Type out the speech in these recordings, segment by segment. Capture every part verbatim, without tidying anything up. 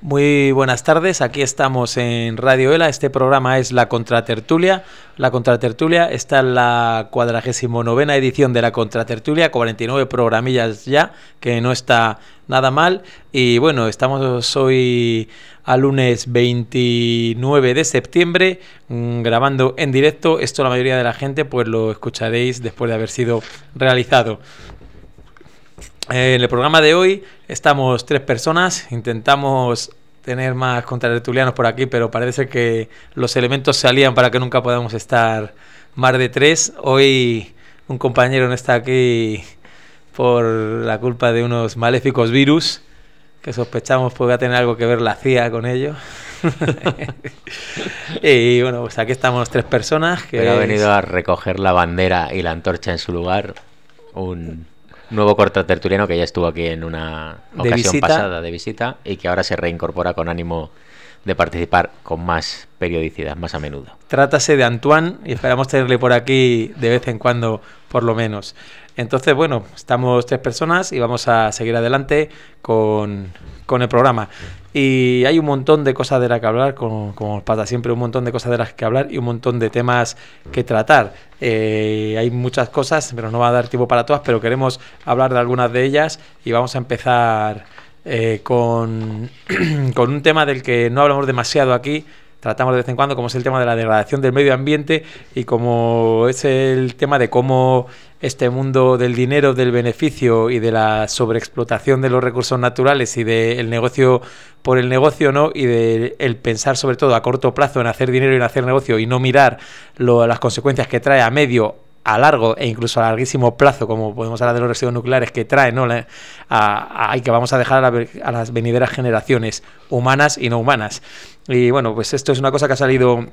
Muy buenas tardes, aquí estamos en Radio ELA, este programa es La Contratertulia. La Contratertulia está en la cuadragésimo novena edición de La Contratertulia, cuarenta y nueve programillas ya, que no está nada mal. Y bueno, estamos hoy a lunes veintinueve de septiembre, mmm, grabando en directo. Esto la mayoría de la gente pues lo escucharéis después de haber sido realizado. En el programa de hoy estamos tres personas, intentamos tener más contratertulianos por aquí, pero parece que los elementos se alían para que nunca podamos estar más de tres. Hoy un compañero no está aquí por la culpa de unos maléficos virus que sospechamos pueda tener algo que ver la C I A con ello. Y bueno, pues aquí estamos tres personas. Que pero ha venido a recoger la bandera y la antorcha en su lugar un nuevo contratertuliano que ya estuvo aquí en una ocasión visita. pasada de visita y que ahora se reincorpora con ánimo de participar con más periodicidad, más a menudo. Trátase de Antoine y esperamos tenerle por aquí de vez en cuando, por lo menos. Entonces, bueno, estamos tres personas y vamos a seguir adelante con, con el programa. Y hay un montón de cosas de las que hablar, como, como pasa siempre, un montón de cosas de las que hablar y un montón de temas que tratar. Eh, hay muchas cosas, pero no va a dar tiempo para todas, pero queremos hablar de algunas de ellas y vamos a empezar eh, con, con un tema del que no hablamos demasiado aquí. Tratamos de vez en cuando, como es el tema de la degradación del medio ambiente y como es el tema de cómo este mundo del dinero, del beneficio y de la sobreexplotación de los recursos naturales y del negocio por el negocio, ¿no? Y de el pensar sobre todo a corto plazo en hacer dinero y en hacer negocio y no mirar lo, las consecuencias que trae a medio, a largo e incluso a larguísimo plazo, como podemos hablar de los residuos nucleares que traen, ¿no? a, a, a, y que vamos a dejar a, la, a las venideras generaciones humanas y no humanas. Y bueno, pues esto es una cosa que ha salido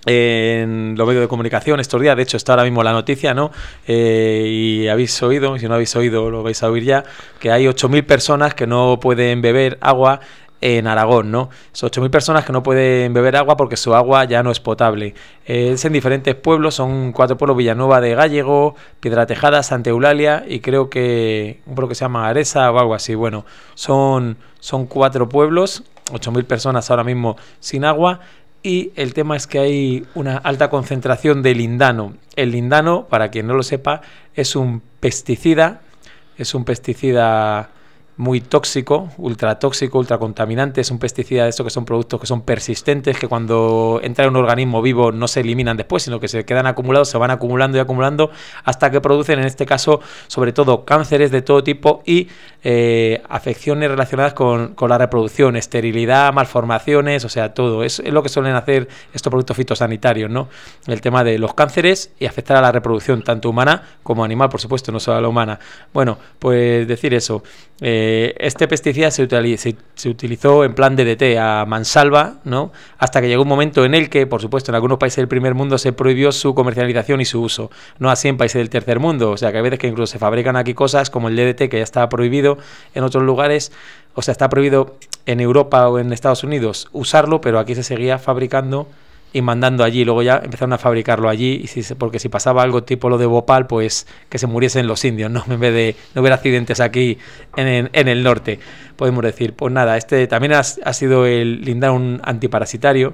en los medios de comunicación estos días. De hecho está ahora mismo la noticia, ¿no? Eh, y habéis oído, si no habéis oído lo vais a oír ya, que hay ocho mil personas que no pueden beber agua en Aragón, ¿no? Son ocho mil personas que no pueden beber agua porque su agua ya no es potable. Eh, es en diferentes pueblos, son cuatro pueblos: Villanueva de Gállego, Piedratejada, Santa Eulalia y creo que un pueblo que se llama Aresa o algo así. Bueno, son, son cuatro pueblos, ocho mil personas ahora mismo sin agua. Y el tema es que hay una alta concentración de lindano. El lindano, para quien no lo sepa, es un pesticida, es un pesticida muy tóxico, ultratóxico, ultracontaminante. Es un pesticida de estos que son productos que son persistentes, que cuando entra en un organismo vivo no se eliminan después, sino que se quedan acumulados, se van acumulando y acumulando hasta que producen, en este caso, sobre todo cánceres de todo tipo y eh, afecciones relacionadas con, con la reproducción, esterilidad, malformaciones, o sea, todo. Es, es lo que suelen hacer estos productos fitosanitarios, ¿no? El tema de los cánceres y afectar a la reproducción, tanto humana como animal, por supuesto, no solo a la humana. Bueno, pues decir eso. Eh, Este pesticida se, utiliz- se, se utilizó en plan D D T a mansalva, ¿no? Hasta que llegó un momento en el que, por supuesto, en algunos países del primer mundo se prohibió su comercialización y su uso. No así en países del tercer mundo. O sea, que hay veces que incluso se fabrican aquí cosas como el D D T, que ya está prohibido en otros lugares. O sea, está prohibido en Europa o en Estados Unidos usarlo, pero aquí se seguía fabricando y mandando allí. Luego ya empezaron a fabricarlo allí, y si, porque si pasaba algo tipo lo de Bhopal, pues que se muriesen los indios, ¿no? En vez de no hubiera accidentes aquí en, en, en el norte, podemos decir. Pues nada, este también ha, ha sido el lindano un antiparasitario.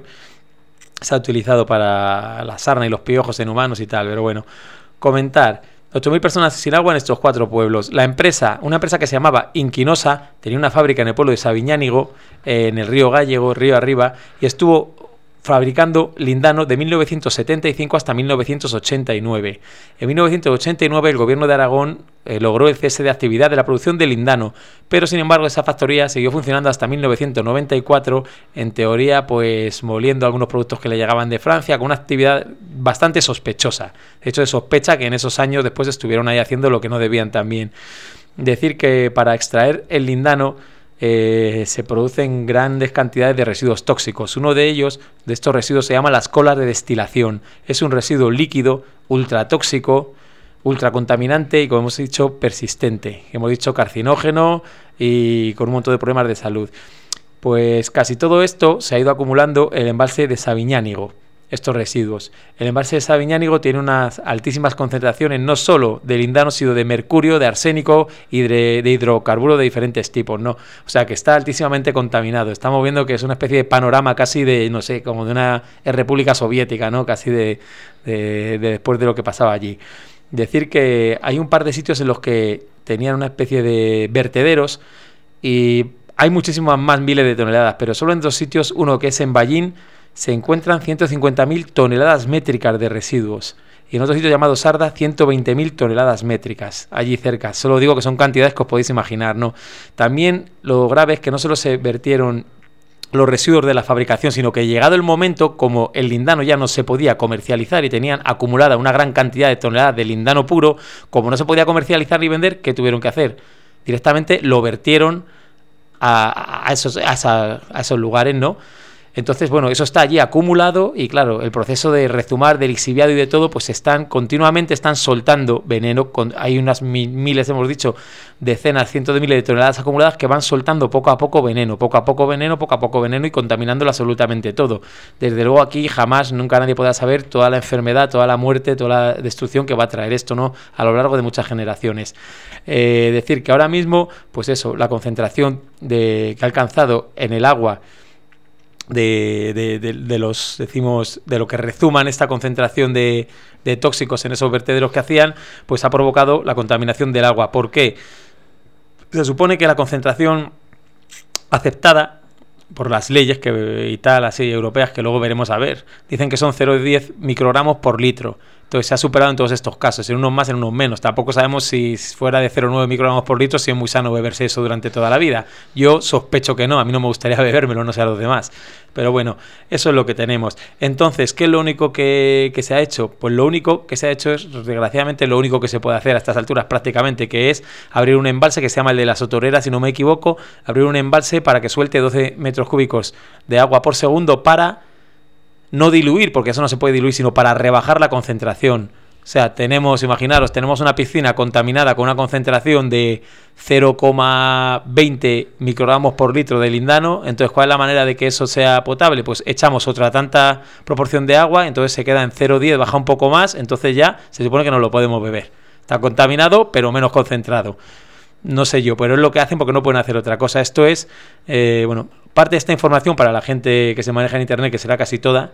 Se ha utilizado para la sarna y los piojos en humanos y tal, pero bueno, comentar. ocho mil personas sin agua en estos cuatro pueblos. La empresa, una empresa que se llamaba Inquinosa, tenía una fábrica en el pueblo de Sabiñánigo, eh, en el río Gállego, río arriba, y estuvo fabricando lindano de mil novecientos setenta y cinco hasta mil novecientos ochenta y nueve. En mil novecientos ochenta y nueve el gobierno de Aragón eh, logró el cese de actividad de la producción de lindano, pero sin embargo esa factoría siguió funcionando hasta mil novecientos noventa y cuatro, en teoría pues moliendo algunos productos que le llegaban de Francia, con una actividad bastante sospechosa. De hecho, se sospecha que en esos años después estuvieron ahí haciendo lo que no debían también. Decir que para extraer el lindano Eh, se producen grandes cantidades de residuos tóxicos. Uno de ellos, de estos residuos, se llama las colas de destilación. Es un residuo líquido, ultratóxico, ultracontaminante y, como hemos dicho, persistente. Hemos dicho carcinógeno y con un montón de problemas de salud. Pues casi todo esto se ha ido acumulando en el embalse de Sabiñánigo. estos residuos. El embalse de Sabiñánigo tiene unas altísimas concentraciones no solo de lindano, sino de mercurio, de arsénico y de, de hidrocarburos de diferentes tipos, ¿no? O sea, que está altísimamente contaminado. Estamos viendo que es una especie de panorama casi de, no sé, como de una república soviética, ¿no? Casi de, de, de después de lo que pasaba allí. Decir que hay un par de sitios en los que tenían una especie de vertederos y hay muchísimas más miles de toneladas, pero solo en dos sitios, uno que es en Ballín, se encuentran ciento cincuenta mil toneladas métricas de residuos. Y en otro sitio llamado Sarda, ciento veinte mil toneladas métricas, allí cerca. Solo digo que son cantidades que os podéis imaginar, ¿no? También lo grave es que no solo se vertieron los residuos de la fabricación, sino que llegado el momento, como el lindano ya no se podía comercializar y tenían acumulada una gran cantidad de toneladas de lindano puro, como no se podía comercializar ni vender, ¿qué tuvieron que hacer? Directamente lo vertieron a, a, esos, a, esa, a esos lugares, ¿no? Entonces, bueno, eso está allí acumulado y claro, el proceso de rezumar, de lixiviado y de todo, pues están continuamente están soltando veneno. Con, hay unas mil, miles, hemos dicho, decenas, cientos de miles de toneladas acumuladas que van soltando poco a poco veneno, poco a poco veneno, poco a poco veneno y contaminando absolutamente todo. Desde luego aquí jamás, nunca nadie podrá saber toda la enfermedad, toda la muerte, toda la destrucción que va a traer esto, ¿no? A lo largo de muchas generaciones. Eh, decir que ahora mismo, pues eso, la concentración de, que ha alcanzado en el agua De, de, de, de los, decimos, de lo que rezuman esta concentración de, de tóxicos en esos vertederos que hacían, pues ha provocado la contaminación del agua. ¿Por qué? Se supone que la concentración aceptada por las leyes que, y tal, así, europeas, que luego veremos a ver, dicen que son cero coma diez microgramos por litro. Entonces se ha superado en todos estos casos, en unos más, en unos menos. Tampoco sabemos si fuera de cero coma nueve microgramos por litro, si es muy sano beberse eso durante toda la vida. Yo sospecho que no, a mí no me gustaría bebérmelo, no sé a los demás. Pero bueno, eso es lo que tenemos. Entonces, ¿qué es lo único que, que se ha hecho? Pues lo único que se ha hecho es, desgraciadamente, lo único que se puede hacer a estas alturas prácticamente, que es abrir un embalse que se llama el de la Sotorera, si no me equivoco, abrir un embalse para que suelte doce metros cúbicos de agua por segundo para no diluir, porque eso no se puede diluir, sino para rebajar la concentración. O sea, tenemos, imaginaros, tenemos una piscina contaminada con una concentración de cero coma veinte microgramos por litro de lindano. Entonces, ¿cuál es la manera de que eso sea potable? Pues echamos otra tanta proporción de agua, entonces se queda en cero coma diez, baja un poco más, entonces ya se supone que no lo podemos beber. Está contaminado, pero menos concentrado. No sé yo, pero es lo que hacen porque no pueden hacer otra cosa. Esto es, eh, bueno, parte de esta información para la gente que se maneja en Internet, que será casi toda,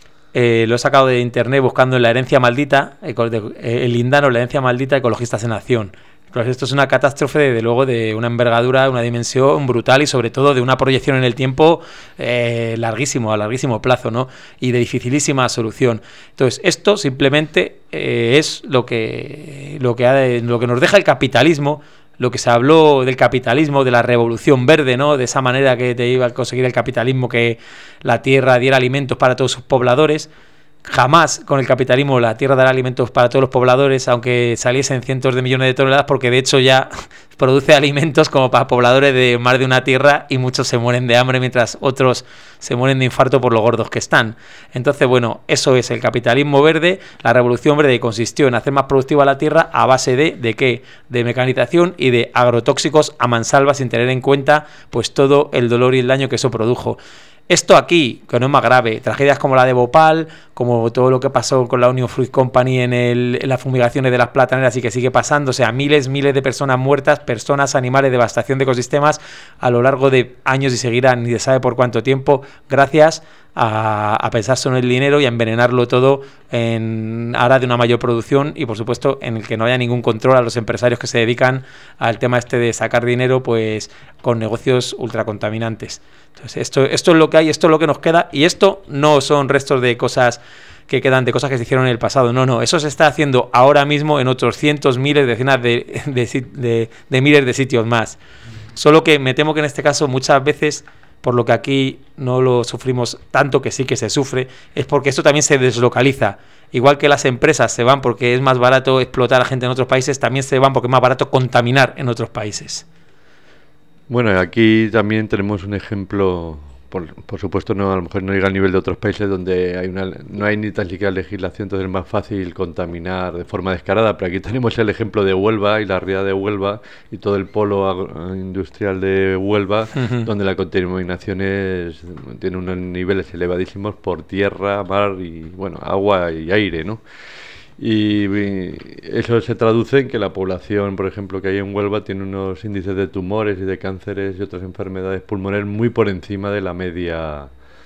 eh, lo he sacado de Internet buscando en la herencia maldita, eh, el lindano, la herencia maldita, ecologistas en acción. Pues esto es una catástrofe, desde luego, de una envergadura, una dimensión brutal y sobre todo de una proyección en el tiempo eh, larguísimo, a larguísimo plazo, ¿no? Y de dificilísima solución. Entonces, esto simplemente eh, es lo que, lo que, ha, lo que nos deja el capitalismo. Lo que se habló del capitalismo, de la revolución verde, ¿no? De esa manera que te iba a conseguir el capitalismo, que la tierra diera alimentos para todos sus pobladores. Jamás con el capitalismo la tierra dará alimentos para todos los pobladores, aunque saliesen cientos de millones de toneladas, porque de hecho ya produce alimentos como para pobladores de más de una tierra y muchos se mueren de hambre mientras otros se mueren de infarto por lo gordos que están. Entonces, bueno, eso es el capitalismo verde, la revolución verde, que consistió en hacer más productiva la tierra a base de, ¿de qué? De mecanización y de agrotóxicos a mansalva, sin tener en cuenta pues todo el dolor y el daño que eso produjo. Esto aquí, que no es más grave, tragedias como la de Bhopal, como todo lo que pasó con la Union Fruit Company en, el, en las fumigaciones de las plataneras y que sigue pasando, o sea, miles, miles de personas muertas, personas, animales, devastación de ecosistemas a lo largo de años y seguirán, ni se sabe por cuánto tiempo, gracias a, a pensar solo en el dinero y a envenenarlo todo en aras de una mayor producción y, por supuesto, en el que no haya ningún control a los empresarios que se dedican al tema este de sacar dinero, pues con negocios ultracontaminantes. Entonces, esto, esto es lo que hay, esto es lo que nos queda, y esto no son restos de cosas que quedan, de cosas que se hicieron en el pasado, no, no, eso se está haciendo ahora mismo en otros cientos, miles, decenas de, de, de, de miles de sitios más. Solo que me temo que en este caso muchas veces, por lo que aquí no lo sufrimos tanto, que sí que se sufre, es porque esto también se deslocaliza. Igual que las empresas se van porque es más barato explotar a gente en otros países, también se van porque es más barato contaminar en otros países. Bueno, aquí también tenemos un ejemplo por, por supuesto no, a lo mejor no llega al nivel de otros países donde hay una, no hay ni tan siquiera legislación, entonces es más fácil contaminar de forma descarada, pero aquí tenemos el ejemplo de Huelva y la ría de Huelva y todo el polo agro- industrial de Huelva, uh-huh. donde la contaminación es, tiene unos niveles elevadísimos por tierra, mar y bueno, agua y aire, ¿no? Y eso se traduce en que la población, por ejemplo, que hay en Huelva tiene unos índices de tumores y de cánceres y otras enfermedades pulmonares muy por encima de la media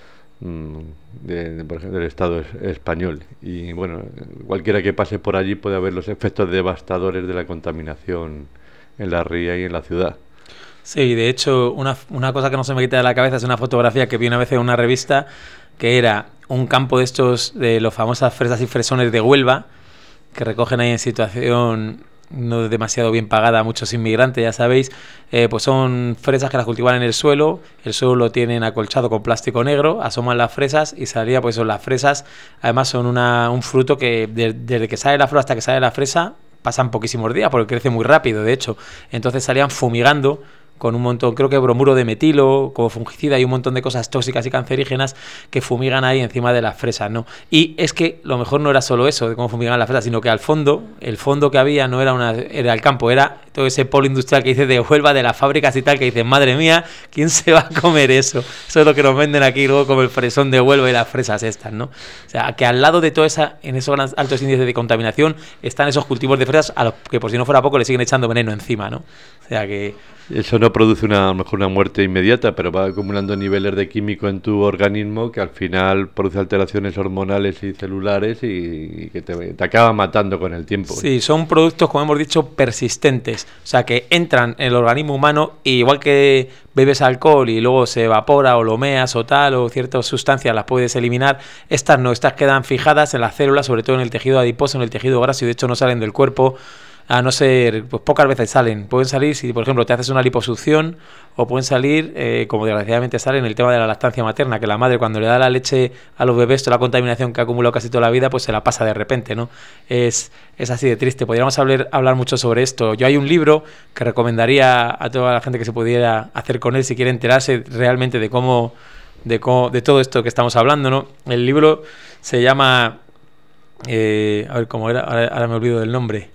mmm, de, de, por ejemplo, del Estado es, español. Y bueno, cualquiera que pase por allí puede ver los efectos devastadores de la contaminación en la ría y en la ciudad. Sí, de hecho, una, una cosa que no se me quita de la cabeza es una fotografía que vi una vez en una revista que era un campo de estos, de los famosas fresas y fresones de Huelva, que recogen ahí en situación no demasiado bien pagada a muchos inmigrantes, ya sabéis, eh, pues son fresas que las cultivan en el suelo, el suelo lo tienen acolchado con plástico negro, asoman las fresas y salía, pues son las fresas, además son una, un fruto que de, desde que sale la flor hasta que sale la fresa pasan poquísimos días porque crece muy rápido, de hecho, entonces salían fumigando con un montón, creo que bromuro de metilo, como fungicida y un montón de cosas tóxicas y cancerígenas que fumigan ahí encima de las fresas, ¿no? Y es que lo mejor no era solo eso, de cómo fumigan las fresas, sino que al fondo, el fondo que había no era una era el campo, era todo ese polo industrial que dice de Huelva, de las fábricas y tal, que dicen, madre mía, ¿quién se va a comer eso? Eso es lo que nos venden aquí luego como el fresón de Huelva y las fresas estas, ¿no? O sea, que al lado de toda esa, en esos altos índices de contaminación, están esos cultivos de fresas a los que por si no fuera poco le siguen echando veneno encima, ¿no? O sea que... Eso no produce una, a lo mejor una muerte inmediata, pero va acumulando niveles de químico en tu organismo que al final produce alteraciones hormonales y celulares y, y que te, te acaba matando con el tiempo. Sí, son productos, como hemos dicho, persistentes. O sea, que entran en el organismo humano y igual que bebes alcohol y luego se evapora o lo meas o tal, o ciertas sustancias las puedes eliminar, estas no, estas quedan fijadas en las células, sobre todo en el tejido adiposo, en el tejido graso y de hecho no salen del cuerpo. A no ser, pues pocas veces salen. Pueden salir si, por ejemplo, te haces una liposucción o pueden salir, eh, como desgraciadamente sale en el tema de la lactancia materna, que la madre cuando le da la leche a los bebés, toda la contaminación que ha acumulado casi toda la vida, pues se la pasa de repente, ¿no? Es, es así de triste. Podríamos hablar, hablar mucho sobre esto. Yo hay un libro que recomendaría a toda la gente que se pudiera hacer con él si quiere enterarse realmente de cómo, de cómo, de todo esto que estamos hablando, ¿no? El libro se llama, eh, a ver cómo era, ahora, ahora me olvido del nombre.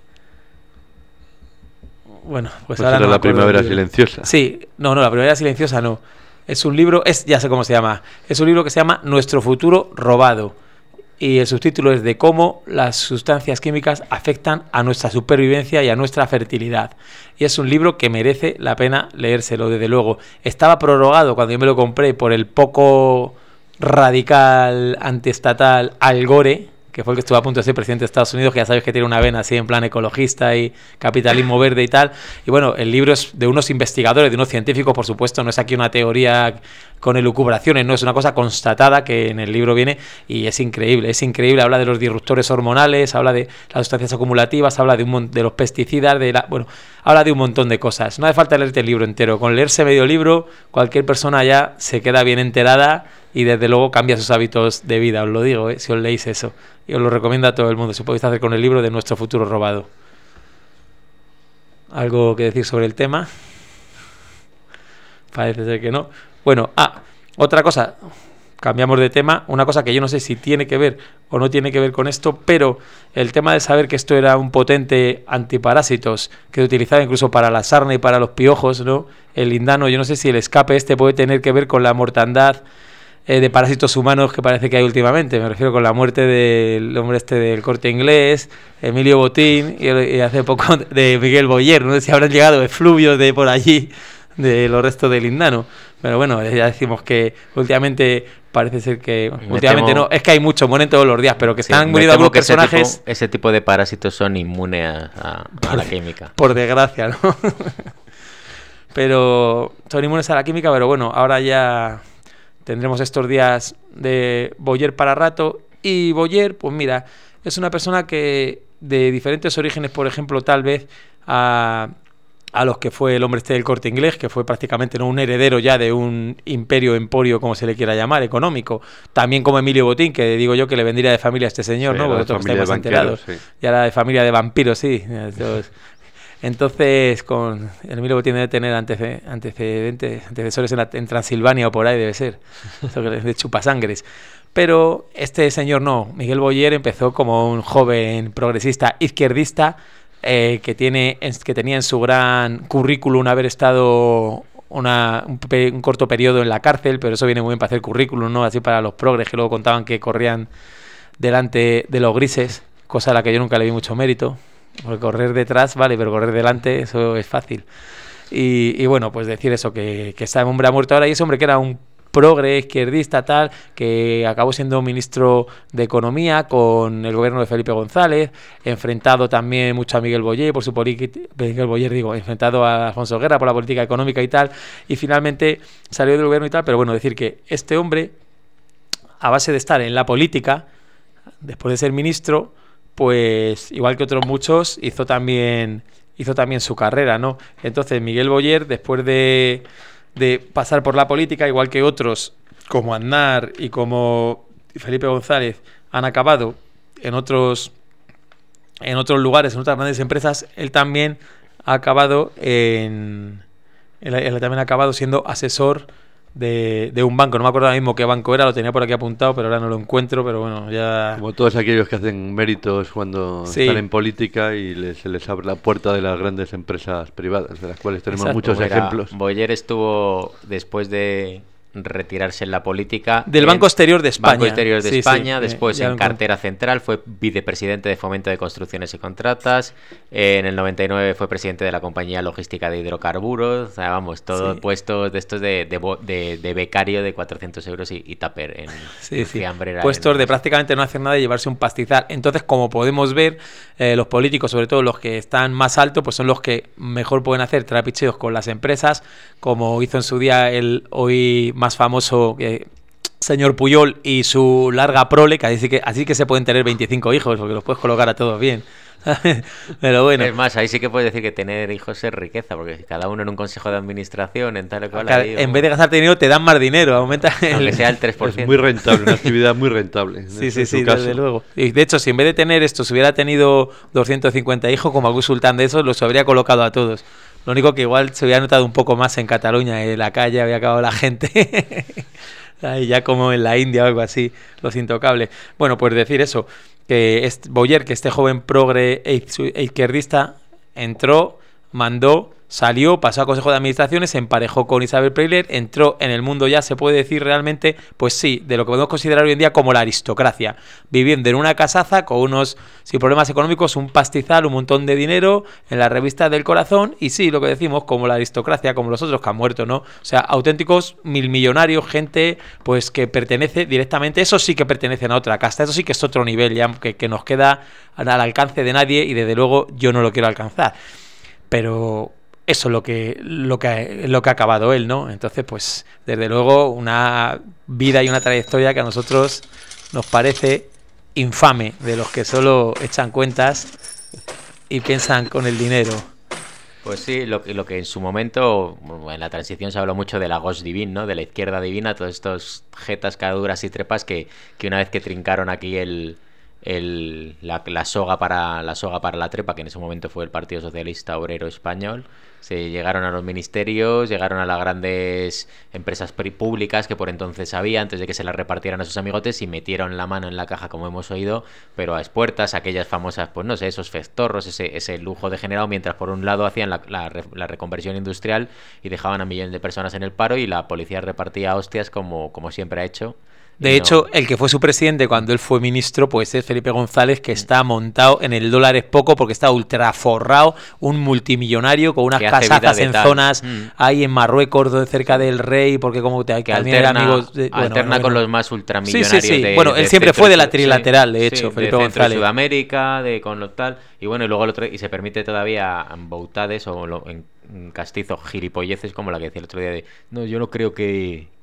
Bueno, pues, pues ahora era no La Primavera Silenciosa. Sí, no, no, La Primavera Silenciosa no. Es un libro, es ya sé cómo se llama. Es un libro que se llama Nuestro futuro robado. Y el subtítulo es de cómo las sustancias químicas afectan a nuestra supervivencia y a nuestra fertilidad. Y es un libro que merece la pena leérselo, desde luego. Estaba prorrogado cuando yo me lo compré por el poco radical antiestatal Al Gore, que fue el que estuvo a punto de ser presidente de Estados Unidos, que ya sabéis que tiene una vena así en plan ecologista y capitalismo verde y tal. Y bueno, el libro es de unos investigadores, de unos científicos, por supuesto, no es aquí una teoría con elucubraciones, no, es una cosa constatada que en el libro viene y es increíble, es increíble. Habla de los disruptores hormonales, habla de las sustancias acumulativas, habla de, un, de los pesticidas, de la, bueno, habla de un montón de cosas. No hace falta leerte el libro entero, con leerse medio libro cualquier persona ya se queda bien enterada y desde luego cambia sus hábitos de vida, os lo digo, ¿eh? Si os leéis eso. Y os lo recomiendo a todo el mundo, si podéis hacer con el libro de Nuestro futuro robado. ¿Algo que decir sobre el tema? Parece ser que no. Bueno, ah, otra cosa, cambiamos de tema, una cosa que yo no sé si tiene que ver o no tiene que ver con esto, pero el tema de saber que esto era un potente antiparásitos que se utilizaba incluso para la sarna y para los piojos, ¿no? El lindano, yo no sé si el escape este puede tener que ver con la mortandad eh, de parásitos humanos que parece que hay últimamente. Me refiero con la muerte del hombre este del Corte Inglés, Emilio Botín, y, y hace poco de Miguel Boyer. No sé si habrán llegado efluvios de por allí de los restos del lindano. Pero bueno, ya decimos que últimamente parece ser que... Me últimamente temo, no, es que hay muchos, mueren todos los días, pero que se sí, han murido algunos personajes... Ese tipo, ese tipo de parásitos son inmunes a, a, a la química. Por desgracia, ¿no? Pero son inmunes a la química, pero bueno, ahora ya tendremos estos días de Boyer para rato. Y Boyer, pues mira, es una persona que de diferentes orígenes, por ejemplo, tal vez a... a los que fue el hombre este del Corte Inglés, que fue prácticamente no un heredero ya de un imperio, emporio, como se le quiera llamar, económico. También como Emilio Botín, que digo yo que le vendría de familia a este señor, sí, ¿no? Vosotros que estáis más enterados. Sí. Y ahora de familia de vampiros, sí. Entonces, Entonces, con el Emilio tiene que tener antece, antecedentes, antecesores en, la, en Transilvania o por ahí debe ser, de chupasangres. Pero este señor no, Miguel Boyer empezó como un joven progresista izquierdista eh, que, tiene, que tenía en su gran currículum haber estado una, un, un corto periodo en la cárcel, pero eso viene muy bien para hacer currículum, ¿no? Así para los progres que luego contaban que corrían delante de los grises, cosa a la que yo nunca le vi mucho mérito, porque correr detrás, vale, pero correr delante, eso es fácil. Y, y bueno, pues decir eso, que, que ese hombre ha muerto ahora, y ese hombre que era un progre, izquierdista, tal, que acabó siendo ministro de Economía con el gobierno de Felipe González, enfrentado también mucho a Miguel Boyer por su política, Miguel Boyer digo, enfrentado a Alfonso Guerra por la política económica y tal, y finalmente salió del gobierno y tal, pero bueno, decir que este hombre, a base de estar en la política, después de ser ministro, pues igual que otros muchos, hizo también, hizo también su carrera, ¿no? Entonces Miguel Boyer, después de de pasar por la política, igual que otros como Aznar y como Felipe González han acabado en otros en otros lugares, en otras grandes empresas, él también ha acabado en él, él también ha acabado siendo asesor de, de un banco, no me acuerdo ahora mismo qué banco era, lo tenía por aquí apuntado, pero ahora no lo encuentro, pero bueno, ya... Como todos aquellos que hacen méritos cuando sí. están en política y les, se les abre la puerta de las grandes empresas privadas, de las cuales tenemos Exacto. muchos Era, ejemplos. Boyer estuvo, después de retirarse en la política... Del Banco Exterior de España. Banco Exterior de sí, España, sí, después eh, en cartera central, fue vicepresidente de Fomento de Construcciones y Contratas, eh, en el noventa y nueve fue presidente de la Compañía Logística de Hidrocarburos, o sea, vamos, todos sí. puestos de estos de, de, de, de becario de cuatrocientos euros y, y tupper en, sí, en sí. fiambrera. Puestos en... de prácticamente no hacer nada y llevarse un pastizal. Entonces, como podemos ver, eh, los políticos, sobre todo los que están más altos, pues son los que mejor pueden hacer trapicheos con las empresas, como hizo en su día el hoy más famoso eh, señor Puyol y su larga prole, que así, que así que se pueden tener veinticinco hijos, porque los puedes colocar a todos bien. Pero bueno. Es más, ahí sí que puedes decir que tener hijos es riqueza, porque cada uno en un consejo de administración, en tal y cual... Claro, ahí, en vez de gastarte dinero, te dan más dinero, aumenta el... Aunque sea el tres por ciento. Es muy rentable, una actividad muy rentable. Sí, sí, sí, desde luego. Y de hecho, si en vez de tener esto, se hubiera tenido doscientos cincuenta hijos, como algún sultán de esos, los habría colocado a todos. Lo único que igual se hubiera notado un poco más en Cataluña, en la calle había acabado la gente... Ahí ya como en la India o algo así, los intocables. Bueno, pues decir eso, que este Boyer, que este joven progre e izquierdista, entró, mandó, salió, pasó a Consejo de Administraciones, se emparejó con Isabel Preisler, entró en el mundo ya, se puede decir realmente, pues sí, de lo que podemos considerar hoy en día como la aristocracia, viviendo en una casaza con unos, sin problemas económicos, un pastizal, un montón de dinero, en la revista del corazón, y sí, lo que decimos, como la aristocracia, como los otros que han muerto, ¿no? O sea, auténticos mil millonarios, gente pues que pertenece directamente, eso sí que pertenecen a otra casta, eso sí que es otro nivel ya, que, que nos queda al alcance de nadie, y desde luego yo no lo quiero alcanzar. Pero... eso es lo que, lo que, lo que ha acabado él, ¿no? Entonces, pues, desde luego, una vida y una trayectoria que a nosotros nos parece infame, de los que solo echan cuentas y piensan con el dinero. Pues sí, lo, lo que en su momento, bueno, en la transición se habló mucho de la gauche divine, ¿no? De la izquierda divina, todos estos jetas, caduras y trepas que, que una vez que trincaron aquí el... El, la, la soga para la soga para la trepa, que en ese momento fue el Partido Socialista Obrero Español, se llegaron a los ministerios, llegaron a las grandes empresas públicas que por entonces había, antes de que se las repartieran a sus amigotes, y metieron la mano en la caja, como hemos oído, pero a expuertas, aquellas famosas, pues no sé, esos festorros, ese, ese lujo degenerado, mientras por un lado hacían la, la, la reconversión industrial y dejaban a millones de personas en el paro, y la policía repartía hostias como, como siempre ha hecho. De hecho, no. el que fue su presidente cuando él fue ministro, pues es Felipe González, que mm. está montado en el dólar es poco, porque está ultra forrado, un multimillonario con unas casazas en tal. zonas mm. ahí en Marruecos, cerca del rey, porque como te, que alterna, amigos de, bueno, alterna bueno, con los más ultramillonarios. Sí, sí, sí. De, bueno, de él siempre centro, fue de la trilateral, de hecho, sí, Felipe de González. De Sudamérica, de con lo tal, y bueno, y luego el otro, y se permite todavía boutades o lo, en, en castizo gilipolleces como la que decía el otro día de, no, yo no creo que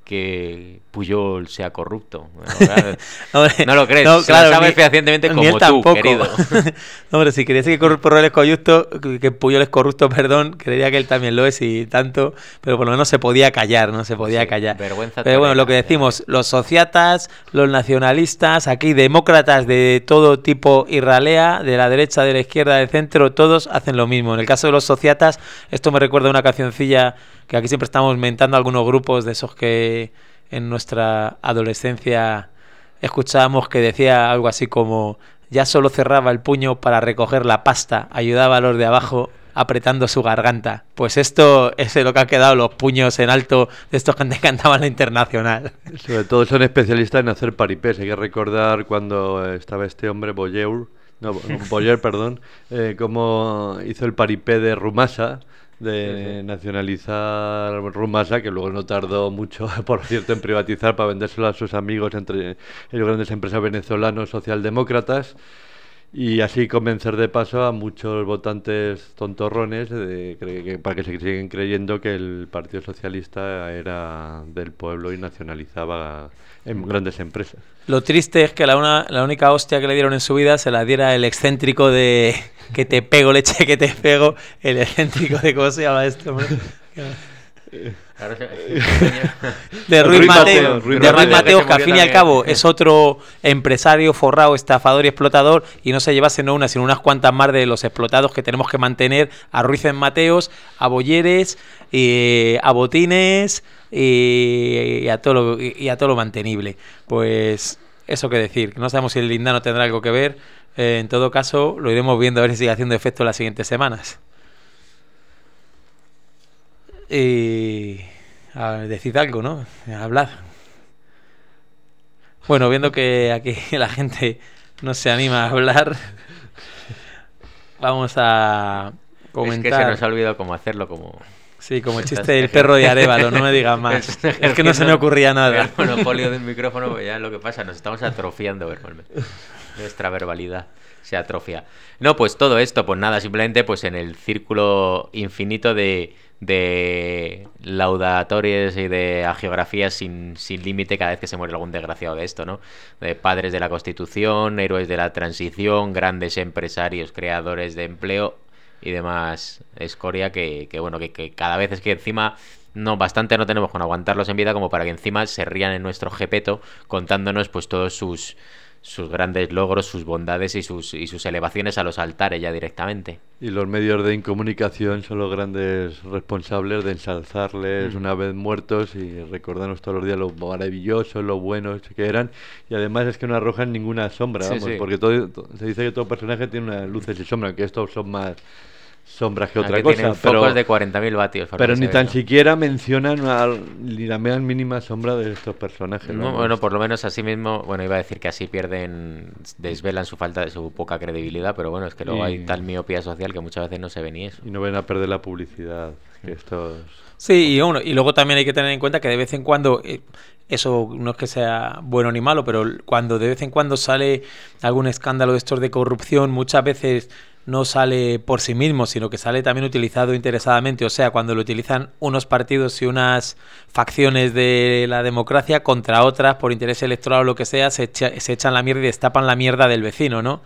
que Pujol sea corrupto. Bueno, claro, hombre, no lo crees, no, claro, lo sabes ni, fehacientemente como tú, tampoco. querido. Hombre, si quería decir que Pujol es corrupto, que Pujol es corrupto, perdón, creería que él también lo es y tanto, pero por lo menos se podía callar, no se podía sí, callar. Vergüenza pero bueno, lo que decimos, los sociatas, los nacionalistas, aquí demócratas de todo tipo y ralea, de la derecha, de la izquierda, del centro, todos hacen lo mismo. En el caso de los sociatas, esto me recuerda a una cancioncilla que aquí siempre estamos mentando algunos grupos de esos que en nuestra adolescencia escuchábamos, que decía algo así como: ya solo cerraba el puño para recoger la pasta, ayudaba a los de abajo apretando su garganta. Pues esto es lo que han quedado los puños en alto de estos que cantaban la Internacional. Sobre todo son especialistas en hacer paripés. Hay que recordar cuando estaba este hombre Boyer, no, Boyer, perdón, eh, cómo hizo el paripé de Rumasa, de sí, sí. nacionalizar Rumasa, que luego no tardó mucho, por cierto, en privatizar para vendérselo a sus amigos entre los grandes empresas venezolanos socialdemócratas, y así convencer de paso a muchos votantes tontorrones de, que, que, para que se siguen creyendo que el Partido Socialista era del pueblo y nacionalizaba en grandes empresas. Lo triste es que la, una, la única hostia que le dieron en su vida se la diera el excéntrico de que te pego, leche, que te pego, el excéntrico de ¿cómo se llama esto, hombre? de Ruiz Mateo, de Ruiz Mateo, que al fin y al cabo es otro empresario forrado, estafador y explotador, y no se llevase no una sino unas cuantas más de los explotados que tenemos que mantener: a Ruiz en Mateos, a Boyeres, y a Botines y, y a todo lo, y a todo lo mantenible. Pues eso que decir, no sabemos si el lindano tendrá algo que ver. Eh, en todo caso, lo iremos viendo a ver si sigue haciendo efecto en las siguientes semanas. Y a ver, decid algo, ¿no? Hablad. Bueno, viendo que aquí la gente no se anima a hablar, vamos a comentar. Es que se nos ha olvidado cómo hacerlo, como... Sí, como el chiste del perro de Arévalo, no me digas más. Es que no se me ocurría nada. El monopolio del micrófono, pues ya es lo que pasa, nos estamos atrofiando verbalmente. Nuestra verbalidad se atrofia. No, pues todo esto, pues nada, simplemente pues en el círculo infinito de, de laudatorias y de hagiografías sin, sin límite cada vez que se muere algún desgraciado de esto, ¿no? De padres de la Constitución, héroes de la transición, grandes empresarios, creadores de empleo y demás escoria que, que bueno, que, que cada vez es que encima... No, bastante no tenemos con aguantarlos en vida como para que encima se rían en nuestro jepeto contándonos pues todos sus... sus grandes logros, sus bondades y sus y sus elevaciones a los altares ya directamente. Y los medios de incomunicación son los grandes responsables de ensalzarles mm. una vez muertos y recordarnos todos los días lo maravillosos, lo buenos que eran, y además es que no arrojan ninguna sombra, sí, vamos, sí. porque todo, todo, se dice que todo personaje tiene unas luces y sombras, que estos son más sombras que otra Aquí cosa, tienen pero focos de cuarenta mil vatios. Pero ni tan siquiera mencionan una, ni la más mínima sombra de estos personajes. No, bueno, por lo menos así mismo, bueno, iba a decir que así pierden, desvelan su falta de su poca credibilidad, pero bueno, es que luego y... hay tal miopía social que muchas veces no se ve ni eso. Y no ven a perder la publicidad que estos... Sí, y, bueno, y luego también hay que tener en cuenta que de vez en cuando, eh, eso no es que sea bueno ni malo, pero cuando de vez en cuando sale algún escándalo de estos de corrupción, muchas veces no sale por sí mismo, sino que sale también utilizado interesadamente. O sea, cuando lo utilizan unos partidos y unas facciones de la democracia contra otras por interés electoral o lo que sea, se, echa, se echan la mierda y destapan la mierda del vecino, ¿no?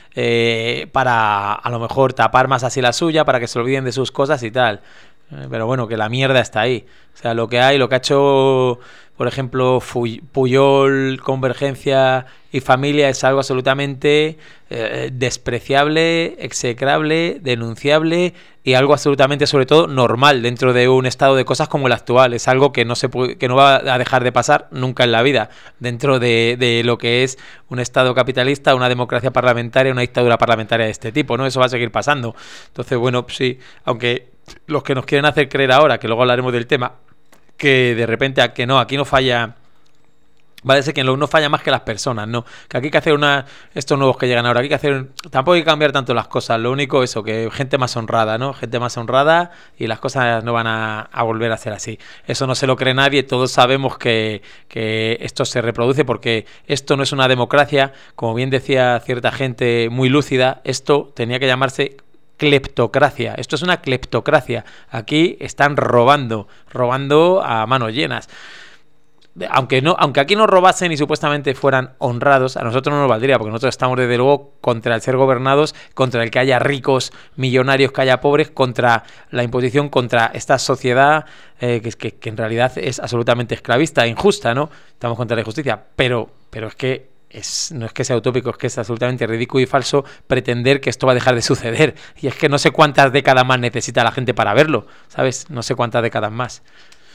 Eh, para a lo mejor tapar más así la suya, para que se olviden de sus cosas y tal. Eh, pero bueno, que la mierda está ahí. O sea, lo que hay, lo que ha hecho, por ejemplo, Pujol, Convergencia y Familia es algo absolutamente eh, despreciable, execrable, denunciable y algo absolutamente, sobre todo, normal dentro de un estado de cosas como el actual. Es algo que no se puede, que no va a dejar de pasar nunca en la vida dentro de, de lo que es un estado capitalista, una democracia parlamentaria, una dictadura parlamentaria de este tipo, ¿no? Eso va a seguir pasando. Entonces, bueno, sí, aunque los que nos quieren hacer creer ahora, que luego hablaremos del tema, que de repente que no, aquí no falla, parece que no falla más que las personas, no, que aquí hay que hacer una, estos nuevos que llegan ahora, aquí hay que hacer, tampoco hay que cambiar tanto las cosas, lo único eso, que gente más honrada, ¿no? Gente más honrada y las cosas no van a, a volver a ser así. Eso no se lo cree nadie, todos sabemos que, que esto se reproduce porque esto no es una democracia, como bien decía cierta gente muy lúcida, esto tenía que llamarse cleptocracia. Esto es una cleptocracia. Aquí están robando, robando a manos llenas. aunque no, aunque aquí nos robasen y supuestamente fueran honrados, a nosotros no nos valdría, porque nosotros estamos desde luego contra el ser gobernados, contra el que haya ricos, millonarios, que haya pobres, contra la imposición, contra esta sociedad eh, que, que, que en realidad es absolutamente esclavista e injusta, ¿no? Estamos contra la injusticia, pero, pero es que Es, no es que sea utópico, es que es absolutamente ridículo y falso pretender que esto va a dejar de suceder. Y es que no sé cuántas décadas más necesita la gente para verlo, ¿sabes? No sé cuántas décadas más.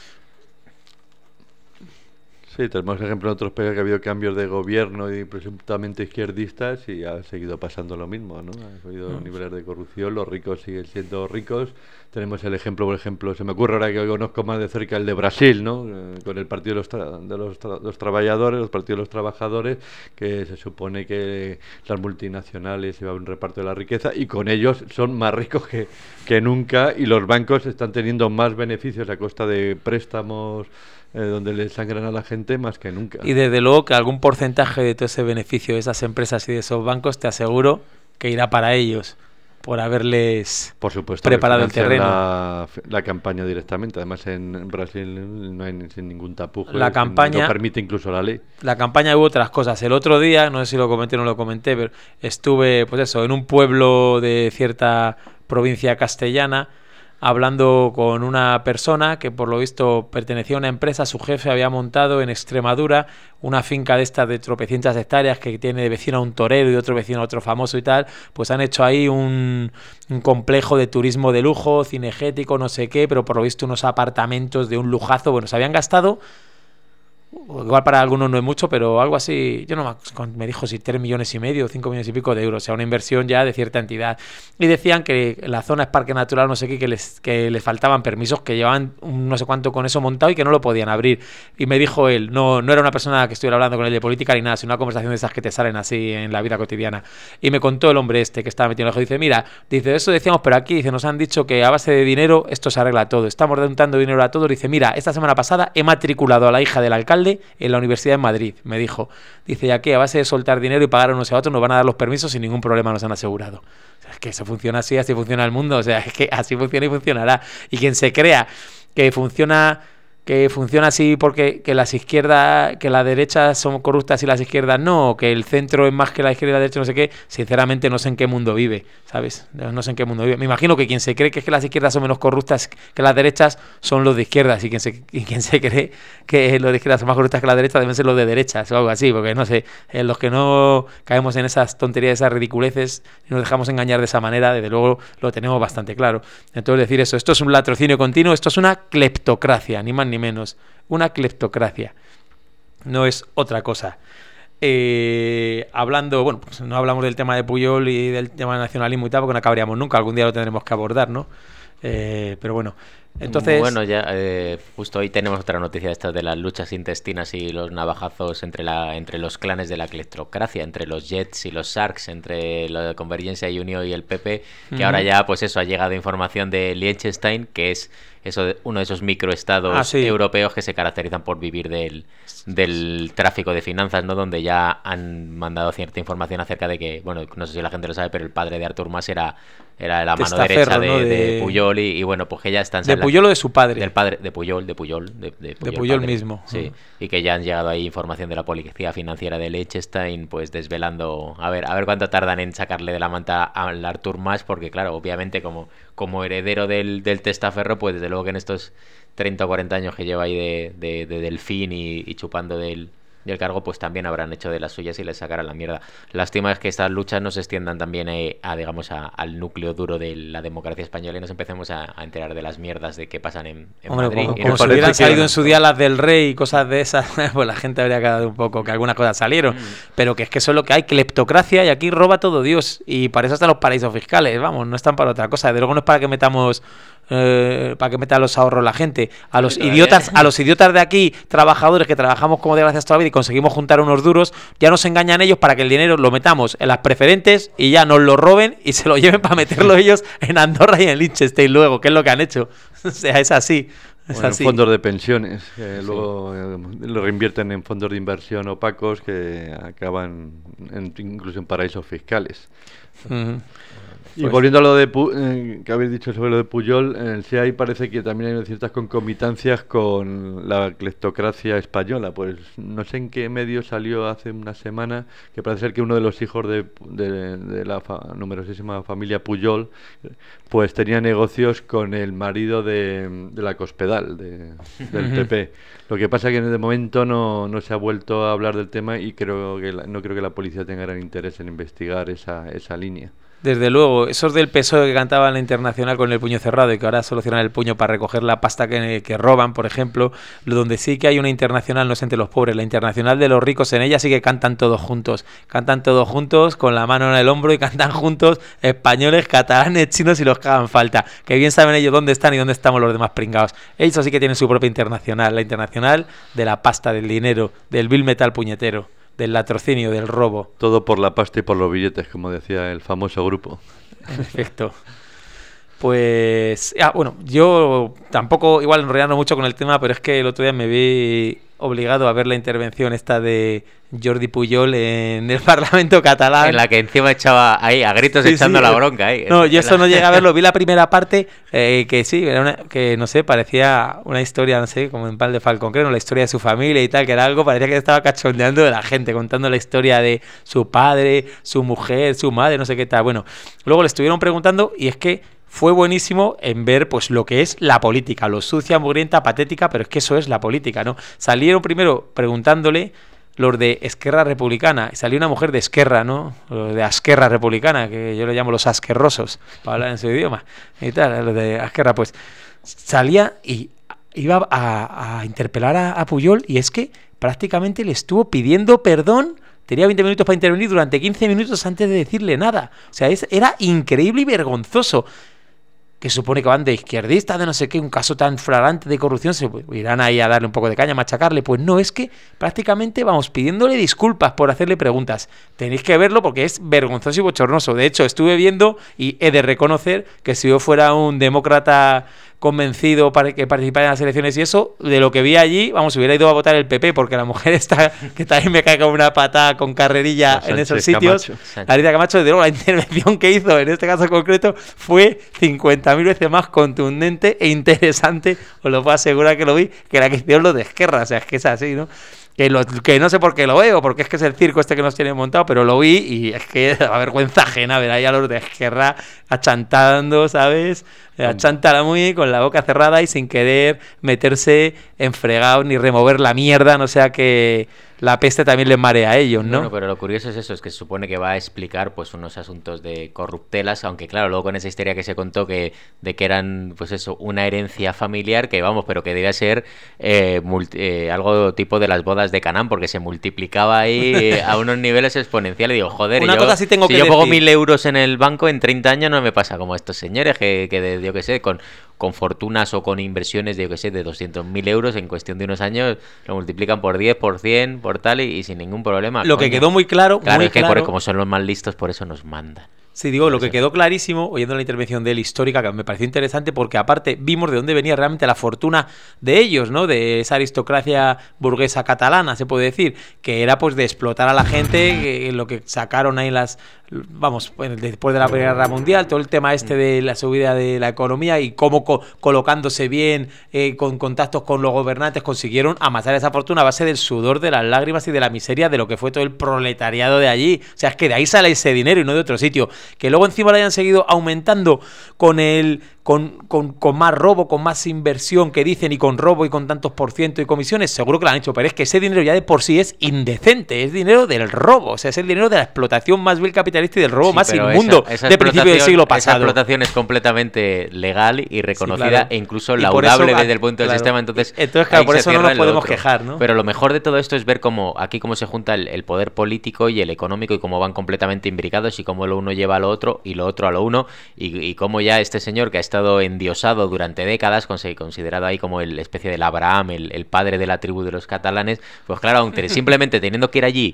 Sí, tenemos ejemplo en otros países que ha habido cambios de gobierno y presuntamente izquierdistas y ha seguido pasando lo mismo, ¿no? Ha habido mm. niveles de corrupción, los ricos siguen siendo ricos. Tenemos el ejemplo, por ejemplo, se me ocurre ahora que conozco más de cerca el de Brasil, ¿no? Eh, con el Partido de los, tra de los, tra los Trabajadores, los Partidos de los Trabajadores, que se supone que las multinacionales llevan un reparto de la riqueza y con ellos son más ricos que, que nunca y los bancos están teniendo más beneficios a costa de préstamos Eh, donde le sangran a la gente más que nunca. Y desde luego que algún porcentaje de todo ese beneficio de esas empresas y de esos bancos te aseguro que irá para ellos por haberles por supuesto, preparado el terreno. La, la campaña directamente. Además en Brasil no hay ni, sin ningún tapujo. La campaña lo permite incluso la ley. La campaña hubo otras cosas. El otro día, no sé si lo comenté o no lo comenté, pero estuve, pues eso, en un pueblo de cierta provincia castellana, hablando con una persona que por lo visto pertenecía a una empresa. Su jefe había montado en Extremadura una finca de estas de tropecientas hectáreas que tiene de vecino a un torero y otro vecino a otro famoso y tal. Pues han hecho ahí un, un complejo de turismo de lujo, cinegético, no sé qué, pero por lo visto unos apartamentos de un lujazo. Bueno, se habían gastado, igual para algunos no es mucho, pero algo así, yo no me, me dijo si tres millones y medio, cinco millones y pico de euros, o sea, una inversión ya de cierta entidad. Y decían que la zona es parque natural, no sé qué, que les, que les faltaban permisos, que llevaban un no sé cuánto con eso montado y que no lo podían abrir. Y me dijo él, no, no era una persona que estuviera hablando con él de política ni nada, sino una conversación de esas que te salen así en la vida cotidiana. Y me contó el hombre este que estaba metido en el ojo, dice, mira, dice, eso decíamos, pero aquí, dice, nos han dicho que a base de dinero esto se arregla todo, estamos dando dinero a todos. Dice, mira, esta semana pasada he matriculado a la hija del alcalde en la Universidad de Madrid, me dijo. Dice, ya que a base de soltar dinero y pagar unos a otros nos van a dar los permisos sin ningún problema, nos han asegurado. O sea, es que eso funciona así, así funciona el mundo, o sea, es que así funciona y funcionará. Y quien se crea que funciona que funciona así porque que las izquierdas, que las derechas son corruptas y las izquierdas no, o que el centro es más que la izquierda y la derecha, no sé qué, sinceramente no sé en qué mundo vive, ¿sabes? No sé en qué mundo vive. Me imagino que quien se cree que es que las izquierdas son menos corruptas que las derechas son los de izquierdas, y quien se, y quien se cree que los de izquierdas son más corruptas que las derechas deben ser los de derechas o algo así, porque no sé, eh, los que no caemos en esas tonterías, esas ridiculeces y nos dejamos engañar de esa manera, desde luego lo tenemos bastante claro. Entonces decir eso, esto es un latrocinio continuo, esto es una cleptocracia, ni más ni menos, una cleptocracia, no es otra cosa. Eh, hablando, bueno, pues no hablamos del tema de Pujol y del tema del nacionalismo y tal, porque no acabaríamos nunca, algún día lo tendremos que abordar, ¿no? Eh, pero bueno, entonces... Bueno, ya eh, justo hoy tenemos otra noticia de estas de las luchas intestinas y los navajazos entre la entre los clanes de la cleptocracia, entre los Jets y los Sharks, entre la Convergencia y Unió y el P P, que uh-huh. ahora ya, pues eso, ha llegado información de Liechtenstein, que es eso, uno de esos microestados ah, sí. europeos que se caracterizan por vivir del, del tráfico de finanzas, ¿no? Donde ya han mandado cierta información acerca de que, bueno, no sé si la gente lo sabe, pero el padre de Artur Mas era, era la mano derecha de, ¿no? de, de Pujol y, y bueno, pues que ya están... ¿De Pujol o de su padre? Del padre, de Pujol, de Pujol. De, de Pujol, de Pujol mismo. Sí, uh-huh. Y que ya han llegado ahí información de la policía financiera de Liechtenstein, pues desvelando, a ver, a ver cuánto tardan en sacarle de la manta al Artur Mas, porque claro, obviamente como, como heredero del, del testaferro, pues desde luego que en estos treinta o cuarenta años que lleva ahí de, de, de delfín y, y chupando del, del cargo, pues también habrán hecho de las suyas y les sacarán la mierda. Lástima es que estas luchas no se extiendan también eh, a, digamos, a, al núcleo duro de la democracia española y nos empecemos a, a enterar de las mierdas de qué pasan en, en Hombre, Madrid. Como, como si hubieran salido en su día las del rey y cosas de esas, pues la gente habría quedado un poco, que algunas cosas salieron, mm. pero que es que eso es lo que hay, cleptocracia, y aquí roba todo Dios, y para eso están los paraísos fiscales, vamos, no están para otra cosa, de luego no es para que metamos... Eh, para que meta los ahorros la gente, a los idiotas, a los idiotas de aquí, trabajadores que trabajamos como desgraciados toda la vida y conseguimos juntar unos duros, ya nos engañan ellos para que el dinero lo metamos en las preferentes y ya nos lo roben y se lo lleven para meterlo ellos en Andorra y en Liechtenstein luego, que es lo que han hecho. O sea, es así. Es bueno, así. Fondos de pensiones, que sí. luego eh, lo reinvierten en fondos de inversión opacos que acaban en, incluso en paraísos fiscales. Uh-huh. Y pues, volviendo a lo de Pu eh, que habéis dicho sobre lo de Pujol, en sí ahí parece que también hay ciertas concomitancias con la cleptocracia española. Pues no sé en qué medio salió hace una semana que parece ser que uno de los hijos de, de, de la fa numerosísima familia Pujol pues tenía negocios con el marido de, de la Cospedal, de, del P P. Lo que pasa es que en el momento no, no se ha vuelto a hablar del tema y creo que la, no creo que la policía tenga gran interés en investigar esa, esa línea. Desde luego, esos del P S O E que cantaban la Internacional con el puño cerrado y que ahora solo cierran el puño para recoger la pasta que, que roban, por ejemplo, donde sí que hay una Internacional no es entre los pobres, la Internacional de los ricos, en ella sí que cantan todos juntos, cantan todos juntos con la mano en el hombro y cantan juntos españoles, catalanes, chinos y los que hagan falta, que bien saben ellos dónde están y dónde estamos los demás pringados. Ellos sí que tienen su propia Internacional, la Internacional de la pasta, del dinero, del bill metal puñetero, del latrocinio, del robo. Todo por la pasta y por los billetes, como decía el famoso grupo. En efecto. Pues, ah, bueno, yo tampoco, igual enrollando mucho con el tema, pero es que el otro día me vi obligado a ver la intervención esta de Jordi Pujol en el Parlamento catalán. En la que encima echaba ahí a gritos sí, echando sí, la bronca. Ahí. No, yo eso no llegué a verlo, vi la primera parte, eh, que sí, era una, que no sé, parecía una historia, no sé, como en Pal de Falcón, creo, la historia de su familia y tal, que era algo, parecía que estaba cachondeando de la gente, contando la historia de su padre, su mujer, su madre, no sé qué tal. Bueno, luego le estuvieron preguntando y es que fue buenísimo en ver pues lo que es la política, lo sucia, mugrienta, patética, pero es que eso es la política, ¿no? Salieron primero preguntándole los de Esquerra Republicana, y salió una mujer de Esquerra, ¿no? Los de Asquerra Republicana, que yo le llamo los asquerrosos, para hablar en su idioma, y tal, los de Asquerra, pues salía y iba a, a interpelar a, a Pujol, y es que prácticamente le estuvo pidiendo perdón. Tenía veinte minutos para intervenir durante quince minutos antes de decirle nada. O sea, es, era increíble y vergonzoso. Que supone que van de izquierdistas, de no sé qué, un caso tan flagrante de corrupción, se irán ahí a darle un poco de caña, a machacarle. Pues no, es que prácticamente vamos pidiéndole disculpas por hacerle preguntas. Tenéis que verlo porque es vergonzoso y bochornoso. De hecho, estuve viendo y he de reconocer que si yo fuera un demócrata convencido para que participara en las elecciones y eso, de lo que vi allí, vamos, hubiera ido a votar el P P, porque la mujer está, que también me cae como una patada con carrerilla en esos sitios, Alicia Camacho, desde luego la intervención que hizo en este caso concreto fue cincuenta mil veces más contundente e interesante, os lo puedo asegurar que lo vi, que la que hicieron los de Esquerra. O sea, es que es así, ¿no? Que, lo, que no sé por qué lo veo, porque es que es el circo este que nos tienen montado, pero lo vi y es que da vergüenza ajena ver ahí a los de Esquerra achantando, ¿sabes? Achantala muy con la boca cerrada y sin querer meterse en fregado ni remover la mierda, no sea que la peste también les marea a ellos, ¿no? Bueno, pero lo curioso es eso, es que se supone que va a explicar pues unos asuntos de corruptelas, aunque claro, luego con esa historia que se contó que de que eran, pues eso, una herencia familiar, que vamos, pero que debía ser eh, multi, eh, algo tipo de las bodas de Canaán, porque se multiplicaba ahí eh, a unos niveles exponenciales. Digo, joder, una yo, cosa sí tengo si que yo decir. pongo mil euros en el banco, en treinta años no me pasa como estos señores que, que de, yo qué sé, con... con fortunas o con inversiones de, yo qué sé, de doscientos mil euros en cuestión de unos años, lo multiplican por diez, por cien, por tal, y, y sin ningún problema. Lo coño. Que quedó muy claro, claro, muy es que claro. Por, como son los más listos, por eso nos mandan. Sí, digo, lo que quedó clarísimo, oyendo la intervención de él histórica, que me pareció interesante, porque aparte vimos de dónde venía realmente la fortuna de ellos, ¿no? De esa aristocracia burguesa catalana, se puede decir, que era pues de explotar a la gente, que, lo que sacaron ahí las... Vamos, después de la Primera Guerra Mundial, todo el tema este de la subida de la economía y cómo co colocándose bien, eh, con contactos con los gobernantes, consiguieron amasar esa fortuna a base del sudor, de las lágrimas y de la miseria de lo que fue todo el proletariado de allí. O sea, es que de ahí sale ese dinero y no de otro sitio. Que luego encima lo hayan seguido aumentando con el... Con, con, con más robo, con más inversión que dicen y con robo y con tantos por ciento y comisiones, seguro que lo han hecho, pero es que ese dinero ya de por sí es indecente, es dinero del robo, o sea, es el dinero de la explotación más vil capitalista y del robo sí, más inmundo esa, esa de principio del siglo pasado. Esa explotación es completamente legal y reconocida sí, claro. e incluso y laudable eso, desde el punto claro. del sistema, entonces, entonces claro, por eso no nos podemos otro. quejar, ¿no? Pero lo mejor de todo esto es ver cómo aquí cómo se junta el, el poder político y el económico y cómo van completamente imbricados y cómo lo uno lleva a lo otro y lo otro a lo uno y, y cómo ya este señor que ha estado endiosado durante décadas, considerado ahí como el especie del Abraham, el, el padre de la tribu de los catalanes, pues claro, aunque simplemente teniendo que ir allí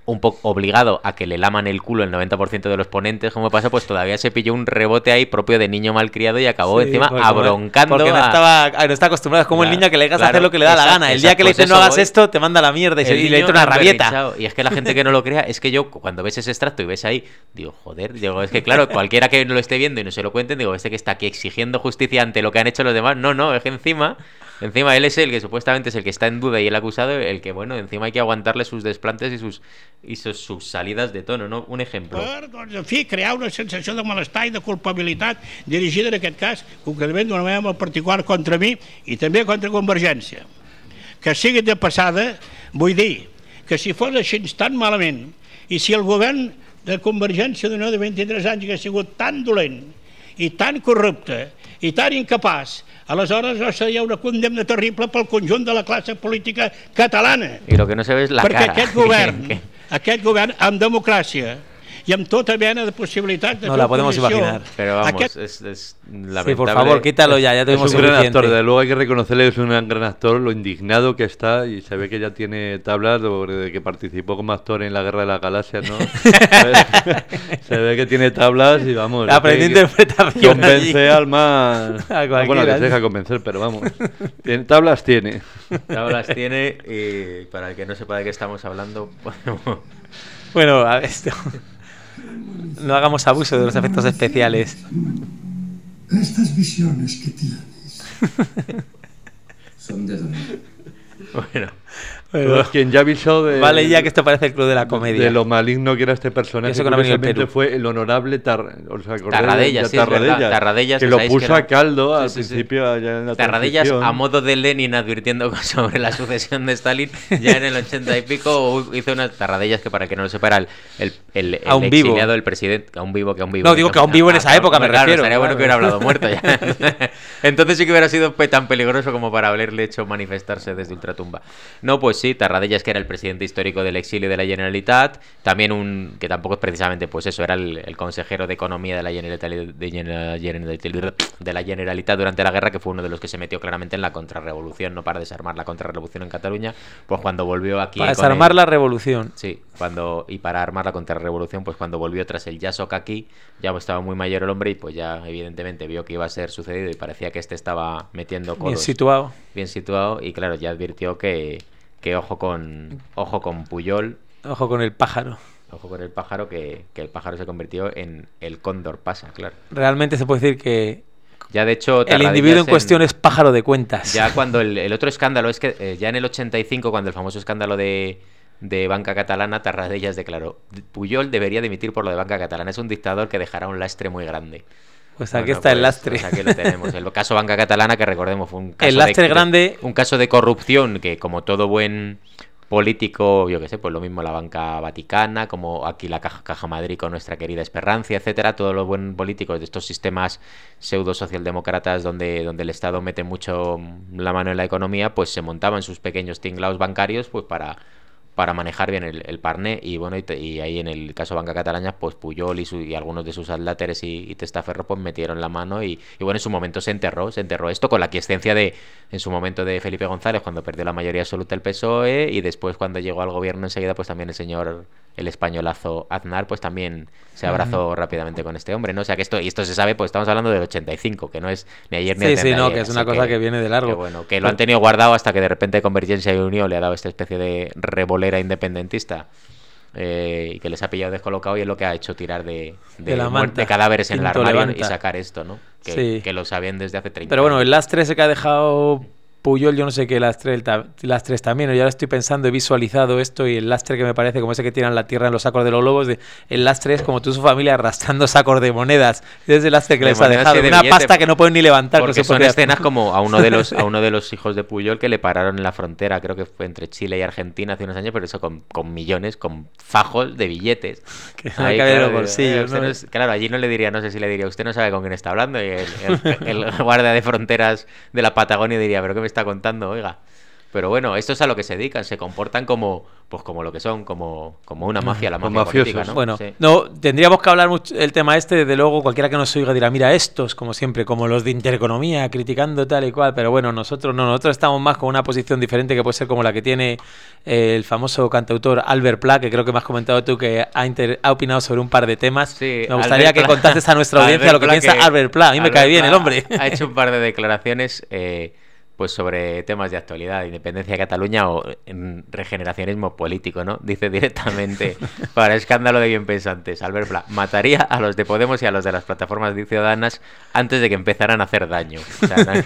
un poco obligado a que le laman el culo el noventa por ciento de los ponentes, como pasa, pues todavía se pilló un rebote ahí propio de niño malcriado y acabó sí, encima porque, abroncando. Porque no, a... estaba, no está acostumbrado, es como claro, el niño que le dejas claro, hacer lo que le da exacto, la gana. El día que le dices no hagas voy, esto, te manda la mierda y, se, y le entra una rabieta. Y es que la gente que no lo crea, es que yo cuando ves ese extracto y ves ahí, digo, joder, digo, es que claro, cualquiera que no lo esté viendo y no se lo cuenten, digo, este que está aquí exigiendo justicia ante lo que han hecho los demás, no, no, es que encima... Encima él es el que supuestamente es el que está en duda y el acusado, el que, bueno, encima hay que aguantarle sus desplantes i sus, i sus, sus salidas de tono, no? Un ejemplo. Per, doncs, en fi, crear una sensació de malestar i de culpabilitat dirigida, en aquest cas, concretament d'una manera molt particular contra mi i també contra Convergència. Que sigui de passada, vull dir que si fos així tan malament i si el govern de Convergència d'Unió de vint-i-tres anys hagués sigut tan dolent i tan corrupte i tan incapaç, aleshores no seria una condemna terrible pel conjunt de la classe política catalana. I lo que no se ve és la perquè cara. Perquè aquest govern, aquest govern amb democràcia y en toda mena de posibilidades de no la podemos imaginar. Pero vamos, Aquest... es, es lamentable. Sí, por favor, quítalo ya, ya tuvimos es un gran actor, desde luego hay que reconocerle que es un gran actor, lo indignado que está, y se ve que ya tiene tablas de que participó como actor en la Guerra de las Galaxias, ¿no? Se ve que tiene tablas y vamos. Aprendí interpretación. Convence allí. al más. Bueno, que se deja convencer, pero vamos. Tiene, tablas tiene. Tablas tiene, y para el que no sepa de qué estamos hablando, podemos... Bueno, a ver, esto... no hagamos abuso de los efectos especiales. Estas visiones que tienes son de dolor. Bueno, bueno, quien ya avisó de, vale ya que esto parece el club de la comedia, de lo maligno que era este personaje, eso que no curiosamente fue el honorable Tar, o sea, Tarradellas, sí, Tarradellas, Tarradellas, que lo puso que a caldo sí, al sí, principio sí. Allá en la Tarradellas a modo de Lenin advirtiendo sobre la sucesión de Stalin, ya en el ochenta y pico hizo unas Tarradellas que, para que no lo sepa, era el, el, el, el a un exiliado vivo. del presidente, a un vivo que a un vivo. No, digo que a un vivo en esa ah, época claro, me refiero. Estaría claro. bueno que hubiera hablado muerto ya. Entonces sí que hubiera sido tan peligroso como para haberle hecho manifestarse desde ultratumba. No, pues sí, Tarradellas, que era el presidente histórico del exilio de la Generalitat, también un, que tampoco es precisamente, pues eso, era el, el consejero de economía de la Generalitat, de, de la Generalitat durante la guerra, que fue uno de los que se metió claramente en la contrarrevolución, no para desarmar la contrarrevolución en Cataluña, pues cuando volvió aquí... Para desarmar el, la revolución. Sí, cuando y para armar la contrarrevolución, pues cuando volvió tras el Yasok aquí, ya estaba muy mayor el hombre y pues ya evidentemente vio que iba a ser sucedido y parecía que este estaba metiendo codos. Bien situado. Bien situado y claro, ya advirtió que... que ojo con ojo con Pujol, ojo con el pájaro, ojo con el pájaro, que, que el pájaro se convirtió en el cóndor pasa, claro. Realmente se puede decir que ya de hecho el individuo en cuestión en, es pájaro de cuentas. Ya cuando el, el otro escándalo es que eh, ya en el ochenta y cinco, cuando el famoso escándalo de de Banca Catalana, Tarradellas declaró: Pujol debería dimitir por lo de Banca Catalana, es un dictador que dejará un lastre muy grande. Pues aquí bueno, está pues, el lastre. Pues aquí lo tenemos. El caso Banca Catalana, que recordemos fue un caso el lastre de, grande, un caso de corrupción que, como todo buen político, yo que sé, pues lo mismo la Banca Vaticana, como aquí la Caja, Caja Madrid con nuestra querida Esperrancia, etcétera, todos los buenos políticos de estos sistemas pseudo socialdemócratas donde, donde el Estado mete mucho la mano en la economía, pues se montaban sus pequeños tinglaos bancarios pues para para manejar bien el, el parné, y bueno, y, te, y ahí en el caso Banca Catalana, pues Pujol y, su, y algunos de sus adláteres y, y testaferros pues metieron la mano y, y bueno, en su momento se enterró, se enterró esto con la aquiescencia de, en su momento, de Felipe González cuando perdió la mayoría absoluta el P S O E, y después cuando llegó al gobierno enseguida pues también el señor, el españolazo Aznar, pues también se abrazó uh-huh. rápidamente con este hombre, ¿no? O sea que esto, y esto se sabe, pues estamos hablando del ochenta y cinco, que no es ni ayer ni sí, antes sí, de no, ayer, que es una cosa que, que viene de largo. Que bueno, que lo han tenido guardado hasta que de repente Convergencia y Unión le ha dado esta especie de revolera independentista eh, y que les ha pillado descolocado, y es lo que ha hecho tirar de, de, de, la manta, de cadáveres en el armario levanta. Y sacar esto, ¿no? Que, sí. que lo sabían desde hace treinta Pero bueno, años. el lastre ese que ha dejado Pujol, yo no sé qué lastre, lastre es también. Yo ahora estoy pensando, he visualizado esto, y el lastre que me parece como ese que tiran la tierra en los sacos de los lobos, de, el lastre es como tú, su familia, arrastrando sacos de monedas. Es el lastre que de les ha dejado, de una billete, pasta que no pueden ni levantar. Porque no son escenas como a uno de los a uno de los hijos de Pujol que le pararon en la frontera, creo que fue entre Chile y Argentina hace unos años, pero eso con, con millones, con fajos de billetes. Que no hay que ver los bolsillos, ¿no? No es, claro, allí no le diría, no sé si le diría, usted no sabe con quién está hablando, y el, el, el guardia de fronteras de la Patagonia diría, pero ¿qué me está contando? Oiga. Pero bueno, esto es a lo que se dedican, se comportan como pues como lo que son, como, como una mafia, la mafia política, ¿no? Bueno, sí. no, tendríamos que hablar mucho el tema este, desde luego, cualquiera que nos oiga dirá, mira, estos, como siempre, como los de Intereconomía, criticando tal y cual, pero bueno, nosotros no, nosotros estamos más con una posición diferente que puede ser como la que tiene eh, el famoso cantautor Albert Pla, que creo que me has comentado tú que ha, inter, ha opinado sobre un par de temas. Sí, me gustaría Albert que Pla, contases a nuestra audiencia Albert lo que Pla piensa que, Albert Pla, a mí Albert me cae bien Pla el hombre. Ha hecho un par de declaraciones eh, pues sobre temas de actualidad, independencia de Cataluña o en regeneracionismo político, ¿no? Dice directamente, para escándalo de bien pensantes, Albert Pla mataría a los de Podemos y a los de las plataformas ciudadanas antes de que empezaran a hacer daño. O sea, ¿no?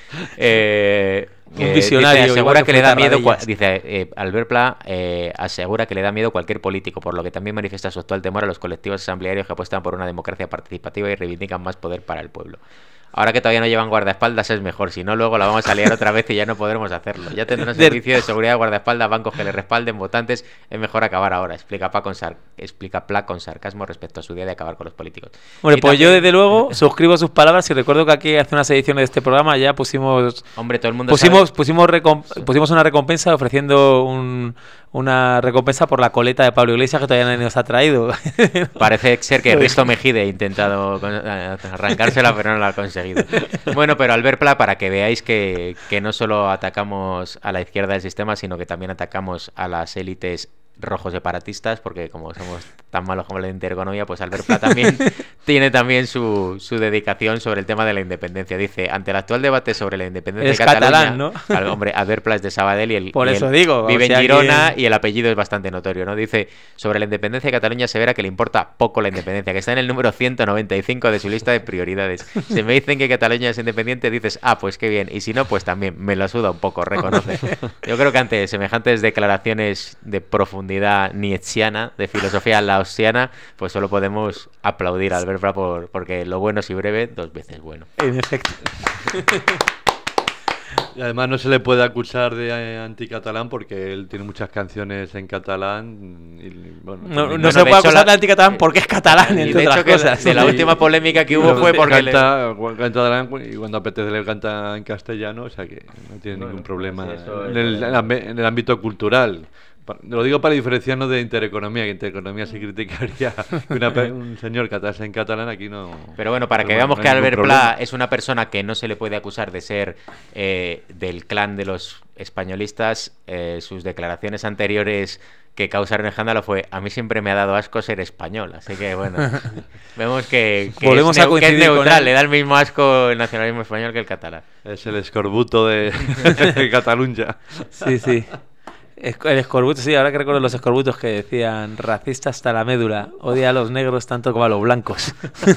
eh, un visionario, dice, asegura que, que le da miedo cua, dice eh, Albert Pla eh, asegura que le da miedo cualquier político, por lo que también manifiesta su actual temor a los colectivos asamblearios que apuestan por una democracia participativa y reivindican más poder para el pueblo. Ahora que todavía no llevan guardaespaldas es mejor, si no luego la vamos a liar otra vez y ya no podremos hacerlo. Ya tendrán un servicio de seguridad de guardaespaldas, bancos que le respalden, votantes, es mejor acabar ahora, explica Pla con, sar explica Pla con sarcasmo respecto a su idea de acabar con los políticos. Bueno, y pues también... yo desde luego suscribo sus palabras y recuerdo que aquí hace unas ediciones de este programa ya pusimos... Hombre, todo el mundo pusimos, sabe... pusimos, pusimos una recompensa ofreciendo un... una recompensa por la coleta de Pablo Iglesias que todavía nadie nos ha traído. Parece ser que Risto Mejide ha intentado arrancársela, pero no lo ha conseguido. Bueno, pero Albert Pla, para que veáis que, que no solo atacamos a la izquierda del sistema, sino que también atacamos a las élites rojos separatistas, porque como somos tan malos como la Intereconomía, pues Albert Pla también tiene también su, su dedicación sobre el tema de la independencia. Dice, ante el actual debate sobre la independencia es de Cataluña, catalán, ¿no? Al, hombre, Albert Pla es de Sabadell y el, Por y eso el, digo, vive o sea, en Girona que... y el apellido es bastante notorio, ¿no? Dice, sobre la independencia de Cataluña se verá que le importa poco la independencia, que está en el número ciento noventa y cinco de su lista de prioridades. Si me dicen que Cataluña es independiente, dices, ah, pues qué bien, y si no, pues también, me lo suda un poco, reconoce. Yo creo que ante semejantes declaraciones de profundidad nietzschiana, de filosofía laosiana, pues solo podemos aplaudir a Albert Pla por, porque lo bueno si breve, dos veces bueno. En efecto. Y además no se le puede acusar de eh, anticatalán porque él tiene muchas canciones en catalán. Y, bueno, no no bueno, se puede acusar la... de anticatalán porque es catalán, y entre de otras hecho cosas. Que de la última polémica que hubo fue porque canta, le... canta catalán y cuando apetece le canta en castellano, o sea que no tiene bueno, ningún problema sí, en, el, en el ámbito cultural. Lo digo para diferenciarnos de Intereconomía, que Intereconomía se criticaría que una, un señor cantase en catalán, aquí no... Pero bueno, para que veamos no que Albert Pla es una persona que no se le puede acusar de ser eh, del clan de los españolistas, eh, sus declaraciones anteriores que causaron escándalo fue, a mí siempre me ha dado asco ser español, así que bueno, vemos que, que, Volvemos es, a coincidir que es neutral, con le da el mismo asco el nacionalismo español que el catalán. Es el escorbuto de, de Cataluña. Sí, sí. El escorbuto, sí, ahora que recuerdo los escorbutos que decían racista hasta la médula, odia a los negros tanto como a los blancos.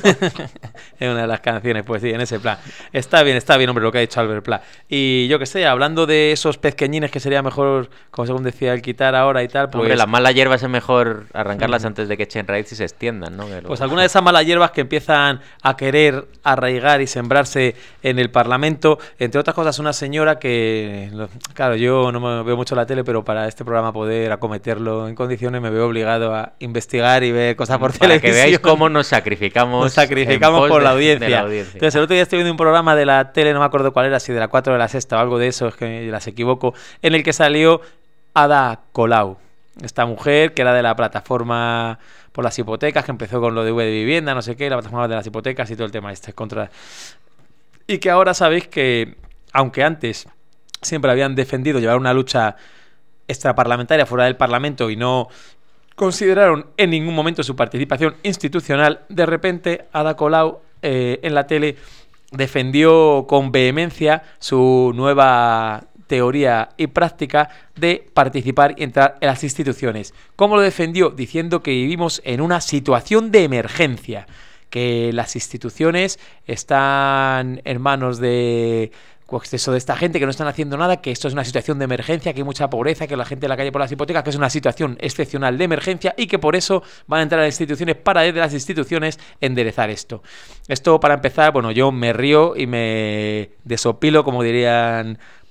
En una de las canciones, pues sí, en ese plan. Está bien, está bien, hombre, lo que ha dicho Albert Pla. Y yo que sé, hablando de esos pezqueñines que sería mejor, como según decía, el quitar ahora y tal, pues... Hombre, las malas hierbas es mejor arrancarlas antes de que echen raíz y se extiendan, ¿no? Pues algunas de esas malas hierbas que empiezan a querer arraigar y sembrarse en el Parlamento, entre otras cosas una señora que, claro, yo no me veo mucho la tele, pero para para este programa poder acometerlo en condiciones me veo obligado a investigar y ver cosas por para televisión. Para que veáis cómo nos sacrificamos. Nos sacrificamos por de, la, audiencia. de la audiencia. Entonces el otro día estoy viendo un programa de la tele, no me acuerdo cuál era, si de la cuatro o de la sexta o algo de eso, es que las equivoco, en el que salió Ada Colau, esta mujer que era de la plataforma por las hipotecas, que empezó con lo de V de vivienda, no sé qué, la plataforma de las hipotecas y todo el tema este contra... Y que ahora sabéis que, aunque antes siempre habían defendido llevar una lucha extraparlamentaria fuera del Parlamento y no consideraron en ningún momento su participación institucional, de repente Ada Colau eh, en la tele defendió con vehemencia su nueva teoría y práctica de participar y entrar en las instituciones. ¿Cómo lo defendió? Diciendo que vivimos en una situación de emergencia, que las instituciones están en manos de... exceso de esta gente, que no están haciendo nada, que esto es una situación de emergencia, que hay mucha pobreza, que la gente en la calle por las hipotecas, que es una situación excepcional de emergencia y que por eso van a entrar a las instituciones para desde las instituciones enderezar esto. Esto para empezar, bueno, yo me río y me desopilo, como dirían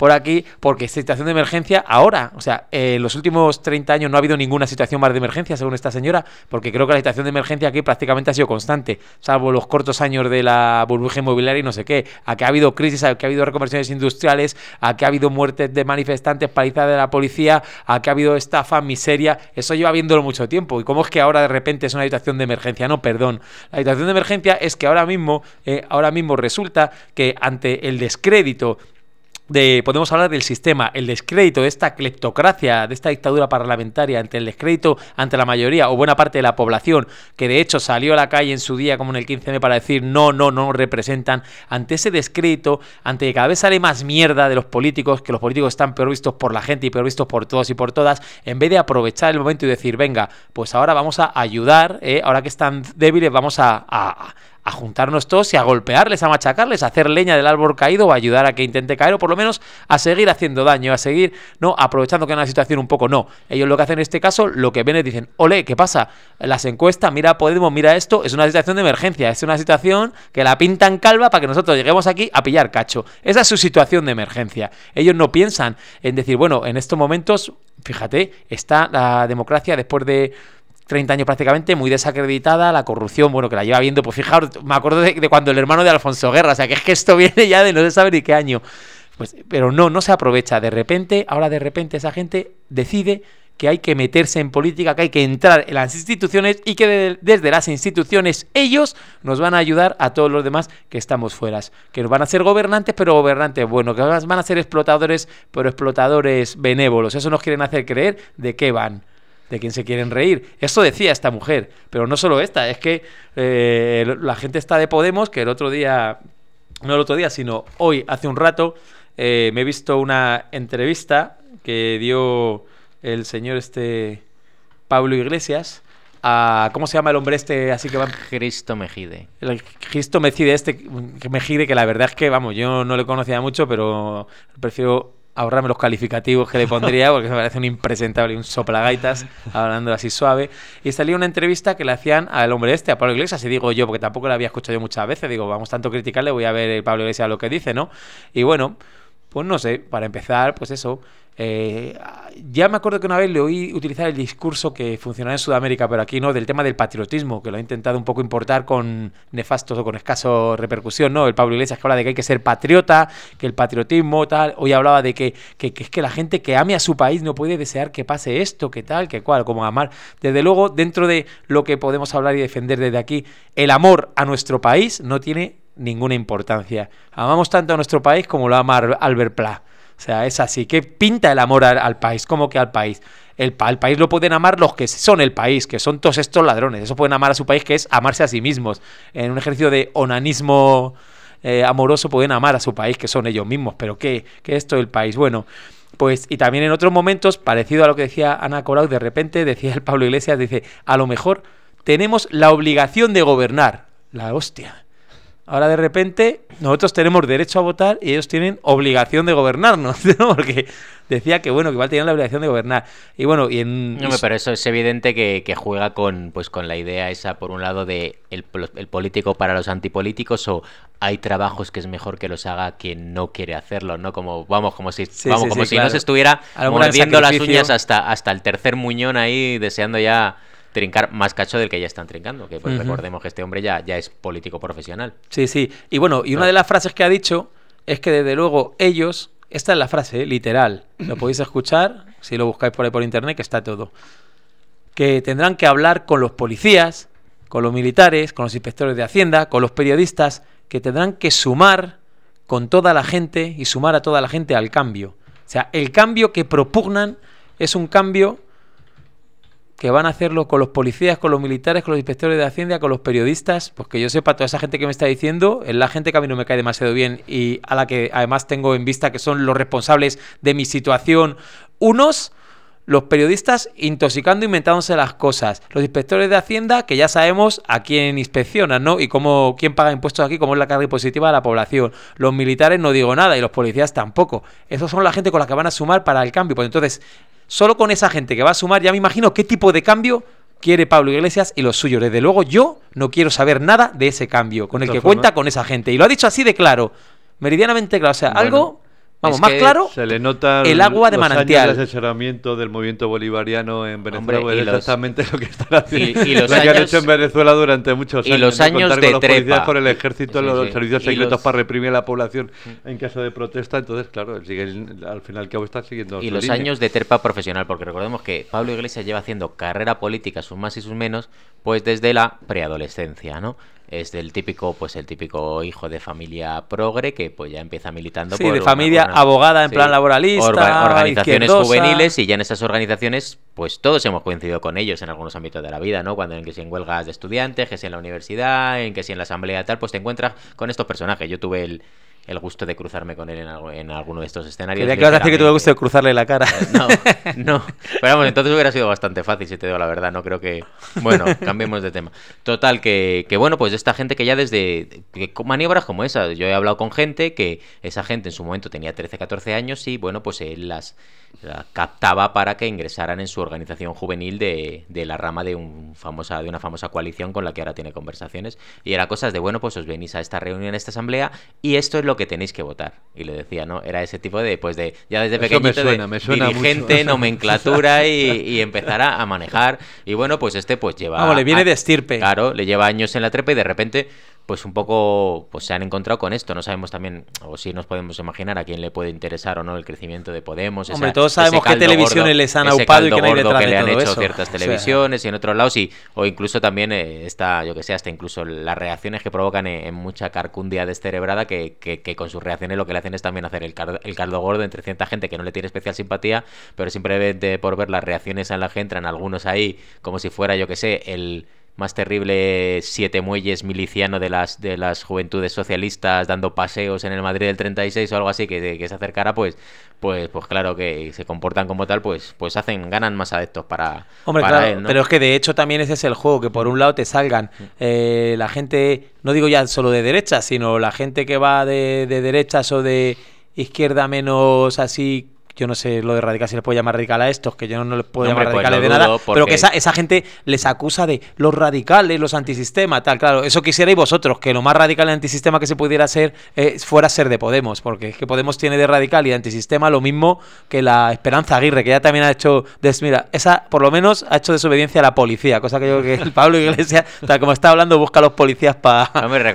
por aquí, porque esta situación de emergencia ahora, o sea, eh, en los últimos treinta años no ha habido ninguna situación más de emergencia, según esta señora, porque creo que la situación de emergencia aquí prácticamente ha sido constante, salvo los cortos años de la burbuja inmobiliaria y no sé qué, a que ha habido crisis, a que ha habido reconversiones industriales, a que ha habido muertes de manifestantes, palizadas de la policía, a que ha habido estafa, miseria, eso lleva viéndolo mucho tiempo. ¿Y cómo es que ahora de repente es una situación de emergencia? No, perdón. La situación de emergencia es que ahora mismo, eh, ahora mismo resulta que ante el descrédito de, podemos hablar del sistema, el descrédito de esta cleptocracia, de esta dictadura parlamentaria, ante el descrédito ante la mayoría o buena parte de la población, que de hecho salió a la calle en su día como en el quince eme para decir no, no, no representan, ante ese descrédito, ante que cada vez sale más mierda de los políticos, que los políticos están peor vistos por la gente y peor vistos por todos y por todas, en vez de aprovechar el momento y decir, venga, pues ahora vamos a ayudar, ¿eh? Ahora que están débiles vamos a... a a juntarnos todos y a golpearles, a machacarles, a hacer leña del árbol caído o a ayudar a que intente caer o por lo menos a seguir haciendo daño, a seguir, no, aprovechando que es una situación un poco, no. Ellos lo que hacen en este caso, lo que ven es dicen, ole, ¿qué pasa? Las encuestas, mira Podemos, mira esto, es una situación de emergencia, es una situación que la pintan calva para que nosotros lleguemos aquí a pillar cacho. Esa es su situación de emergencia. Ellos no piensan en decir, bueno, en estos momentos, fíjate, está la democracia después de treinta años prácticamente, muy desacreditada, la corrupción, bueno, que la lleva viendo, pues fijaros, me acuerdo de, de cuando el hermano de Alfonso Guerra, o sea, que es que esto viene ya de no se sabe ni qué año, pues, pero no, no se aprovecha, de repente, ahora de repente esa gente decide que hay que meterse en política, que hay que entrar en las instituciones y que de, desde las instituciones ellos nos van a ayudar a todos los demás que estamos fuera, que nos van a ser gobernantes, pero gobernantes bueno, que van a ser explotadores, pero explotadores benévolos, eso nos quieren hacer creer de qué van. De quién se quieren reír. Eso decía esta mujer, pero no solo esta, es que eh, la gente está de Podemos, que el otro día, no el otro día, sino hoy, hace un rato, eh, me he visto una entrevista que dio el señor este Pablo Iglesias a, ¿cómo se llama el hombre este? Así que va, Hristo Mejide. El Hristo Mejide este, que Mejide, que la verdad es que, vamos, yo no le conocía mucho, pero prefiero ahorrarme los calificativos que le pondría porque me parece un impresentable, un soplagaitas, hablando así suave. Y salía una entrevista que le hacían al hombre este, a Pablo Iglesias, y digo yo, porque tampoco lo había escuchado yo muchas veces, digo, vamos tanto a criticarle, voy a ver el Pablo Iglesias lo que dice, ¿no? Y bueno, pues no sé, para empezar, pues eso, eh, ya me acuerdo que una vez le oí utilizar el discurso que funcionaba en Sudamérica, pero aquí no, del tema del patriotismo, que lo ha intentado un poco importar con nefastos o con escaso repercusión, ¿no? El Pablo Iglesias que habla de que hay que ser patriota, que el patriotismo, tal, hoy hablaba de que, que, que es que la gente que ame a su país no puede desear que pase esto, que tal, que cual, como amar. Desde luego, dentro de lo que podemos hablar y defender desde aquí, el amor a nuestro país no tiene ninguna importancia. Amamos tanto a nuestro país como lo ama Albert Pla. O sea, es así. ¿Qué pinta el amor al, al país? ¿Cómo que al país? El, el país lo pueden amar los que son el país, que son todos estos ladrones. Eso pueden amar a su país, que es amarse a sí mismos. En un ejercicio de onanismo eh, amoroso pueden amar a su país, que son ellos mismos. ¿Pero qué? ¿Qué es esto del país? Bueno, pues y también en otros momentos, parecido a lo que decía Ana Colau, de repente decía el Pablo Iglesias, dice, a lo mejor tenemos la obligación de gobernar. La hostia. Ahora de repente nosotros tenemos derecho a votar y ellos tienen obligación de gobernarnos, ¿no? Porque decía que bueno, que igual tenían la obligación de gobernar. Y bueno, y en... No, pero eso es evidente que, que juega con pues con la idea esa, por un lado, de el, el político para los antipolíticos, o hay trabajos que es mejor que los haga quien no quiere hacerlo, ¿no? Como vamos, como si sí, vamos, sí, como sí, si claro. no se estuviera mordiendo las uñas hasta, hasta el tercer muñón ahí, deseando ya trincar más cacho del que ya están trincando, que pues, uh-huh. recordemos que este hombre ya, ya es político profesional. Sí, sí. Y bueno, y una de las frases que ha dicho es que desde luego ellos, esta es la frase, ¿eh? Literal, lo podéis escuchar, si lo buscáis por ahí por internet, que está todo, que tendrán que hablar con los policías, con los militares, con los inspectores de Hacienda, con los periodistas, que tendrán que sumar con toda la gente y sumar a toda la gente al cambio. O sea, el cambio que propugnan es un cambio que van a hacerlo con los policías, con los militares, con los inspectores de Hacienda, con los periodistas, pues que yo sepa, toda esa gente que me está diciendo es la gente que a mí no me cae demasiado bien y a la que además tengo en vista que son los responsables de mi situación. Unos, los periodistas intoxicando, inventándose las cosas. Los inspectores de Hacienda, que ya sabemos a quién inspeccionan, ¿no? Y cómo, quién paga impuestos aquí, cómo es la carga impositiva de la población. Los militares no digo nada y los policías tampoco. Esos son la gente con la que van a sumar para el cambio. Pues entonces, solo con esa gente que va a sumar, ya me imagino qué tipo de cambio quiere Pablo Iglesias y los suyos. Desde luego yo no quiero saber nada de ese cambio, con el que cuenta con esa gente. Y lo ha dicho así de claro, meridianamente claro. O sea, bueno, algo Vamos, es más claro, se le nota el agua de los manantial. Años de asesoramiento del movimiento bolivariano en Venezuela. Hombre, es los, exactamente lo que están haciendo. Y, y los lo años, que han hecho en Venezuela durante muchos años. Y los años ¿no? Contar de con los trepa. policías, con el ejército, Sí, los sí. servicios Y secretos los... para reprimir a la población en caso de protesta. Entonces, claro, sigue, al final que están siguiendo. Y su los línea. años de trepa profesional, porque recordemos que Pablo Iglesias lleva haciendo carrera política, sus más y sus menos, pues desde la preadolescencia, ¿no? Es del típico, pues el típico hijo de familia progre que pues ya empieza militando sí, por de una, familia una, abogada en sí, plan laboralista, orga, organizaciones izquierdosa. juveniles, y ya en esas organizaciones pues todos hemos coincidido con ellos en algunos ámbitos de la vida, ¿no? Cuando en que si en huelgas de estudiantes, que si en la universidad, en que si en la asamblea tal, pues te encuentras con estos personajes. Yo tuve el el gusto de cruzarme con él en, algo, en alguno de estos escenarios. Quería que vas a decir que tuve el gusto de cruzarle la cara. No, no. Pero vamos, entonces hubiera sido bastante fácil, si te digo la verdad. No creo que... Bueno, cambiemos de tema. Total, que, que bueno, pues esta gente que ya desde... Que con maniobras como esa. Yo he hablado con gente que esa gente en su momento tenía trece, catorce años y bueno, pues él las... La captaba para que ingresaran en su organización juvenil de, de la rama de un famosa de una famosa coalición con la que ahora tiene conversaciones, y era cosas de bueno, pues os venís a esta reunión, a esta asamblea, y esto es lo que tenéis que votar. Y le decía, ¿no? Era ese tipo de, pues de, ya desde pequeñito, me suena, de me suena dirigente, mucho. nomenclatura y, y empezar a, a manejar. Y bueno, pues este pues lleva... Vamos, le viene a, de estirpe. Claro, le lleva años en la trepa y de repente... pues un poco pues se han encontrado con esto. No sabemos también, o si nos podemos imaginar a quién le puede interesar o no el crecimiento de Podemos. Hombre, esa, todos sabemos qué televisiones gordo, les han ese aupado y que no hay gordo detrás que de le han todo hecho eso. ciertas televisiones, o sea, y en otros lados, y, o incluso también eh, está, yo que sé, hasta incluso las reacciones que provocan en, en mucha carcundia descerebrada que, que, que con sus reacciones lo que le hacen es también hacer el, car, el caldo gordo entre cierta gente que no le tiene especial simpatía, pero simplemente por ver las reacciones en la gente, entran algunos ahí como si fuera, yo que sé, el... más terrible siete muelles miliciano de las de las juventudes socialistas dando paseos en el Madrid del treinta y seis o algo así, que, que se acercara, pues pues pues claro que se comportan como tal, pues pues hacen ganan más adeptos para, Hombre, para claro, él, ¿no? Pero es que de hecho también ese es el juego, que por un lado te salgan eh, la gente, no digo ya solo de derechas, sino la gente que va de, de derechas o de izquierda menos así... Yo no sé lo de radical, si les puedo llamar radical a estos, que yo no, no les puedo Hombre, llamar pues radicales de dudo, nada, porque... pero que esa, esa gente les acusa de los radicales, los antisistema, tal, claro, eso quisierais vosotros, que lo más radical y antisistema que se pudiera ser eh, fuera ser de Podemos, porque es que Podemos tiene de radical y de antisistema lo mismo que la Esperanza Aguirre, que ya también ha hecho, des, mira, esa por lo menos ha hecho desobediencia a la policía, cosa que yo creo que el Pablo Iglesias, tal como está hablando, busca a los policías para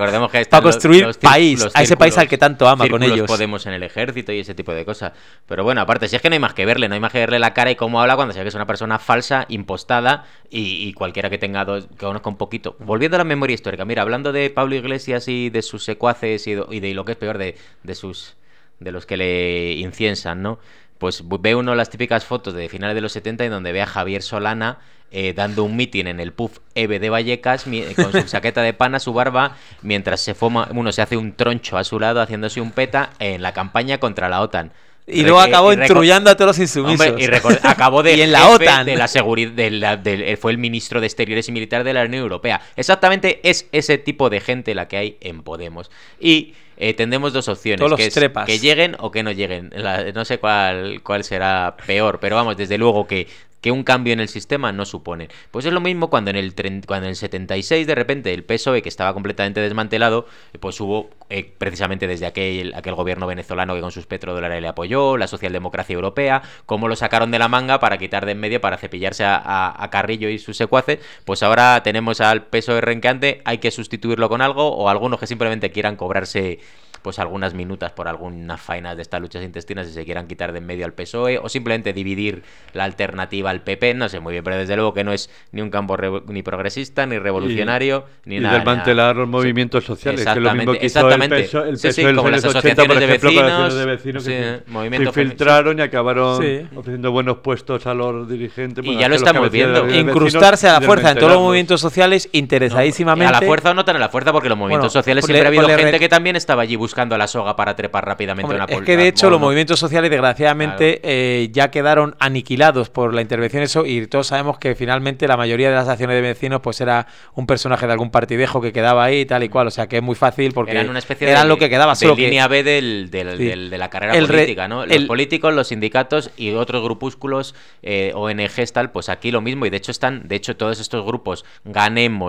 pa construir los, los país, los a ese país al que tanto ama con ellos. Podemos en el ejército y ese tipo de cosas, pero bueno, aparte, si es que no hay más que verle, no hay más que verle la cara y cómo habla cuando se ve que es una persona falsa, impostada, y, y cualquiera que tenga dos, que conozca un poquito. Volviendo a la memoria histórica, mira, hablando de Pablo Iglesias y de sus secuaces y de, y de lo que es peor, de, de sus de los que le inciensan, ¿no? Pues ve uno las típicas fotos de finales de los setenta en donde ve a Javier Solana eh, dando un mitin en el pub Eve de Vallecas con su chaqueta de pana, su barba, mientras se fuma, uno se hace un troncho a su lado haciéndose un peta en la campaña contra la OTAN. Y luego acabó intrullando a todos los insumisos. Hombre, y record, acabó de y en la OTAN. De la seguridad, de la, de, fue el ministro de Exteriores y Militar de la Unión Europea. Exactamente es ese tipo de gente la que hay en Podemos. Y eh, tendremos dos opciones, todos los que es trepas. que lleguen o que no lleguen. La, no sé cuál, cuál será peor, pero vamos, desde luego que que un cambio en el sistema no supone. Pues es lo mismo cuando en el cuando en el setenta y seis de repente el P S O E, que estaba completamente desmantelado, pues hubo eh, precisamente desde aquel aquel gobierno venezolano que con sus petrodólares le apoyó, la socialdemocracia europea, cómo lo sacaron de la manga para quitar de en medio, para cepillarse a, a, a Carrillo y sus secuaces. Pues ahora tenemos al P S O E renqueante, hay que sustituirlo con algo, o algunos que simplemente quieran cobrarse pues algunas minutas por algunas faenas de estas luchas intestinas y se quieran quitar de en medio al P S O E, o simplemente dividir la alternativa al P P, no sé muy bien, pero desde luego que no es ni un campo ni progresista, ni revolucionario, y, ni y nada. Y desmantelar nada. los movimientos sociales, que es lo mismo que hizo exactamente. el P S O E, el Sí, P S O E sí, en como los las años ochenta, por asociaciones de ejemplo, vecinos, con las de vecinos sí, que se, movimiento se infiltraron y acabaron sí. ofreciendo buenos puestos a los dirigentes. Y bueno, ya lo estamos viendo. Incrustarse a la fuerza en todos los movimientos sociales, interesadísimamente. No, a la fuerza o no tan a la fuerza, porque los movimientos bueno, sociales siempre ha habido gente re... que también estaba allí buscando a la soga para trepar rápidamente. Hombre, una es que de hecho los movimientos sociales desgraciadamente claro. eh, ya quedaron aniquilados por la intervención eso, y todos sabemos que finalmente la mayoría de las acciones de vecinos pues era un personaje de algún partidejo que quedaba ahí tal y cual, o sea que es muy fácil porque eran una especie eran de, lo que quedaba, de solo línea que... B del, del, sí. del, de la carrera el política, re... ¿no? Los el... políticos, los sindicatos y otros grupúsculos eh, O N Ges tal, pues aquí lo mismo, y de hecho están, de hecho todos estos grupos, Ganemos,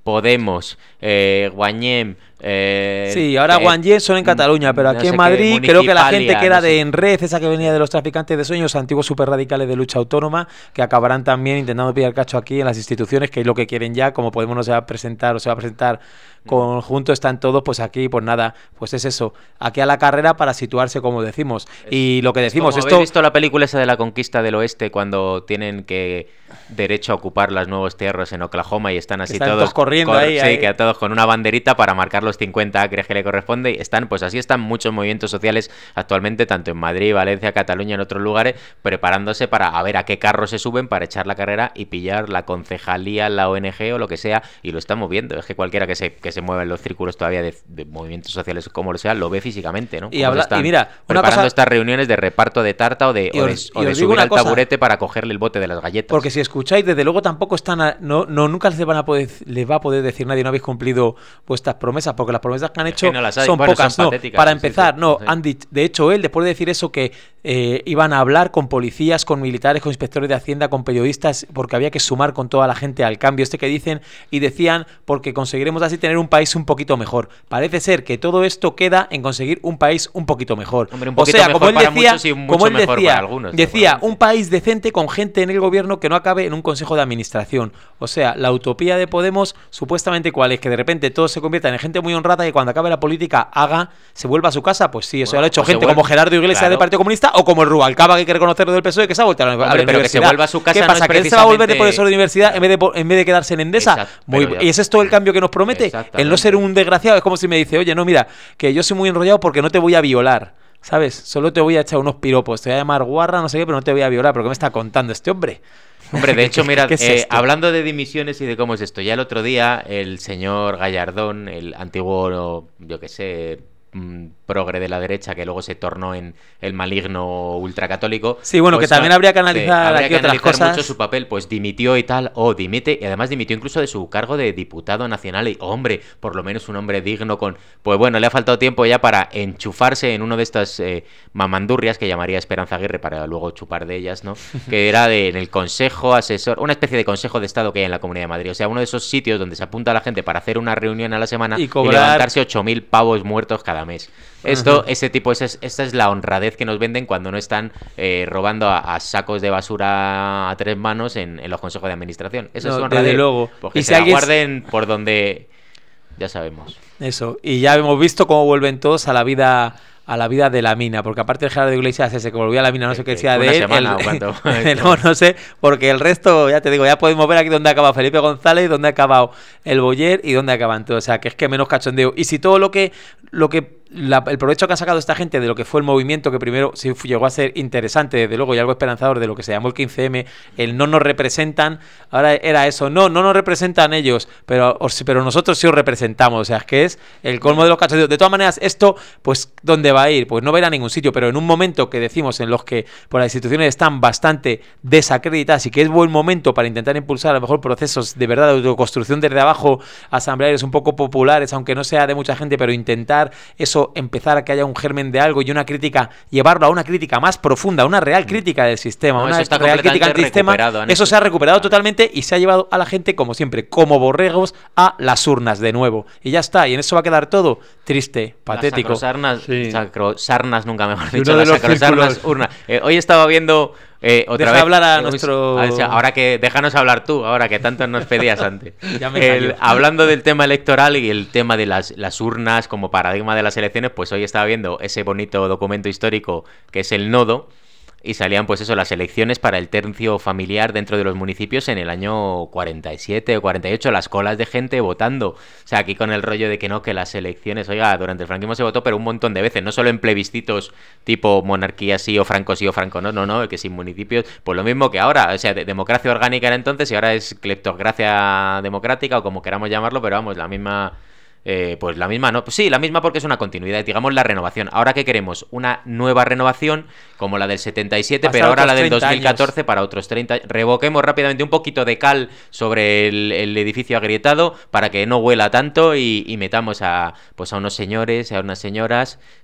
Podemos, eh, Guanyem... Eh, sí, ahora eh, Guanyem son en Cataluña, pero aquí no en sé Madrid qué, creo que la gente que era no sé. de Enred, esa que venía de los traficantes de sueños, antiguos superradicales de lucha autónoma, que acabarán también intentando pillar cacho aquí en las instituciones, que es lo que quieren ya, como Podemos no se va a presentar o se va a presentar conjunto, están todos, pues aquí, pues nada, pues es eso, aquí a la carrera para situarse, como decimos. Es, y lo que decimos, como esto... ¿habéis visto la película esa de la conquista del oeste cuando tienen que derecho a ocupar los nuevos tierras en Oklahoma y están así están todos, todos corriendo cor ahí, sí, ahí. que a todos con una banderita para marcar los cincuenta acres que le corresponde, y están, pues así están muchos movimientos sociales actualmente, tanto en Madrid, Valencia, Cataluña, en otros lugares, preparándose para a ver a qué carro se suben para echar la carrera y pillar la concejalía, la O N G o lo que sea, y lo estamos viendo. Es que cualquiera que se, que se mueva en los círculos todavía de, de movimientos sociales como lo sea, lo ve físicamente, ¿no? Y, habla, y mira, una preparando cosa... estas reuniones de reparto de tarta o de, y o de, os, o de os subir al cosa, taburete para cogerle el bote de las galletas. Porque si escucháis, desde luego tampoco están a, no, no nunca les van a poder les va a poder decir nadie no habéis cumplido vuestras promesas, porque las promesas que han hecho es que no son bueno, pocas. son No, para sí, empezar, sí, no, sí. han dicho, de hecho él después de decir eso que eh, iban a hablar con policías, con militares, con inspectores de Hacienda, con periodistas, porque había que sumar con toda la gente al cambio este que dicen, y decían porque conseguiremos así tener un país un poquito mejor. Parece ser que todo esto queda en conseguir un país un poquito mejor. Hombre, un o sea, como él para decía, muchos y mucho como él mejor decía, para algunos, decía un país decente con gente en el gobierno que no acabe en un consejo de administración. O sea, la utopía de Podemos, supuestamente, ¿cuál es? Que de repente todos se conviertan en gente muy honrada y cuando acabe la política haga, se vuelva a su casa. Pues sí, eso bueno, ya lo ha hecho pues gente vuelve, como Gerardo Iglesias claro. del Partido Comunista o como el Rubalcaba, que hay que reconocerlo del P S O E, que se ha vuelto a la, Hombre, a la pero universidad. Que se vuelva a su casa. ¿Qué pasa? No ¿Que él se va a volver de profesor de universidad en vez de, en vez de quedarse en Endesa? Exacto, muy, ya... ¿Y ese es todo el cambio que nos promete? El no ser un desgraciado. Es como si me dice, oye, no, mira, que yo soy muy enrollado porque no te voy a violar. ¿Sabes? Solo te voy a echar unos piropos. Te voy a llamar guarra, no sé qué, pero no te voy a violar. ¿Pero qué me está contando este hombre? Hombre, de hecho, mira, es eh, hablando de dimisiones y de cómo es esto, ya el otro día el señor Gallardón, el antiguo, yo qué sé, progre de la derecha, que luego se tornó en el maligno ultracatólico. Sí, bueno, pues, que también habría que analizar habría aquí que otras analizar cosas. mucho su papel, pues dimitió y tal, o dimite, y además dimitió incluso de su cargo de diputado nacional, y hombre, por lo menos un hombre digno con... Pues bueno, le ha faltado tiempo ya para enchufarse en uno de estas eh, mamandurrias que llamaría Esperanza Aguirre para luego chupar de ellas, ¿no? Que era de, en el Consejo Asesor, una especie de Consejo de Estado que hay en la Comunidad de Madrid, o sea, uno de esos sitios donde se apunta a la gente para hacer una reunión a la semana y, cobrar... y levantarse ocho mil pavos muertos cada mes. Esto, uh-huh. ese tipo, esa es, esta es la honradez que nos venden cuando no están eh, robando a, a sacos de basura a tres manos en, en los consejos de administración. Eso no, es honradez. Desde luego. Porque y se si la alguien... guarden por donde ya sabemos. Eso. Y ya hemos visto cómo vuelven todos a la vida... a la vida de la mina, porque aparte el Gerardo Iglesias ese que volvía a la mina, no sé qué decía de él, semana, el, ¿cuánto? no, no sé, porque el resto, ya te digo, ya podemos ver aquí dónde ha acabado Felipe González, dónde ha acabado el Boyer y dónde acaban todos, o sea, que es que menos cachondeo. Y si todo lo que, lo que la, el provecho que ha sacado esta gente de lo que fue el movimiento, que primero sí llegó a ser interesante, desde luego, y algo esperanzador de lo que se llamó el quince eme, el no nos representan, ahora era eso, no, no nos representan ellos, pero, os, pero nosotros sí os representamos, o sea, es que es el colmo de los cachondeos. De todas maneras, esto, pues, ¿dónde va a ir? Pues no va a ir a ningún sitio, pero en un momento que decimos en los que pues, las instituciones están bastante desacreditadas y que es buen momento para intentar impulsar a lo mejor procesos de verdad de autoconstrucción desde abajo, asamblearios un poco populares, aunque no sea de mucha gente, pero intentar eso, empezar a que haya un germen de algo y una crítica, llevarlo a una crítica más profunda, una real crítica del sistema, no, una está real crítica al sistema, eso se ha recuperado totalmente y se ha llevado a la gente, como siempre, como borregos, a las urnas de nuevo. Y ya está, y en eso va a quedar todo triste, patético. Las sacrosarnas, sí. sacrosarnas nunca mejor dicho, las sacrosarnas urnas. Eh, hoy estaba viendo... Eh, otra Deja vez, hablar a eh, nuestro... Ahora que déjanos hablar tú, ahora que tanto nos pedías antes. Ya me el, hablando del tema electoral y el tema de las, las urnas como paradigma de las elecciones, pues hoy estaba viendo ese bonito documento histórico que es el Nodo, y salían pues eso, las elecciones para el tercio familiar dentro de los municipios en el año cuarenta y siete o cuarenta y ocho, las colas de gente votando. O sea, aquí con el rollo de que no, que las elecciones, oiga, durante el franquismo se votó, pero un montón de veces, no solo en plebiscitos tipo monarquía sí o franco sí o franco no, no, no, que sin municipios, pues lo mismo que ahora, o sea, de, democracia orgánica era entonces y ahora es cleptocracia democrática o como queramos llamarlo, pero vamos, la misma... Eh, pues la misma, ¿no? Pues sí, la misma porque es una continuidad, digamos la renovación. Ahora que queremos una nueva renovación como la del setenta y siete, Pasar pero ahora la del dos mil catorce años. Para otros treinta. Revoquemos rápidamente un poquito de cal sobre el, el edificio agrietado para que no huela tanto y, y metamos a pues a unos señores, a unas señoras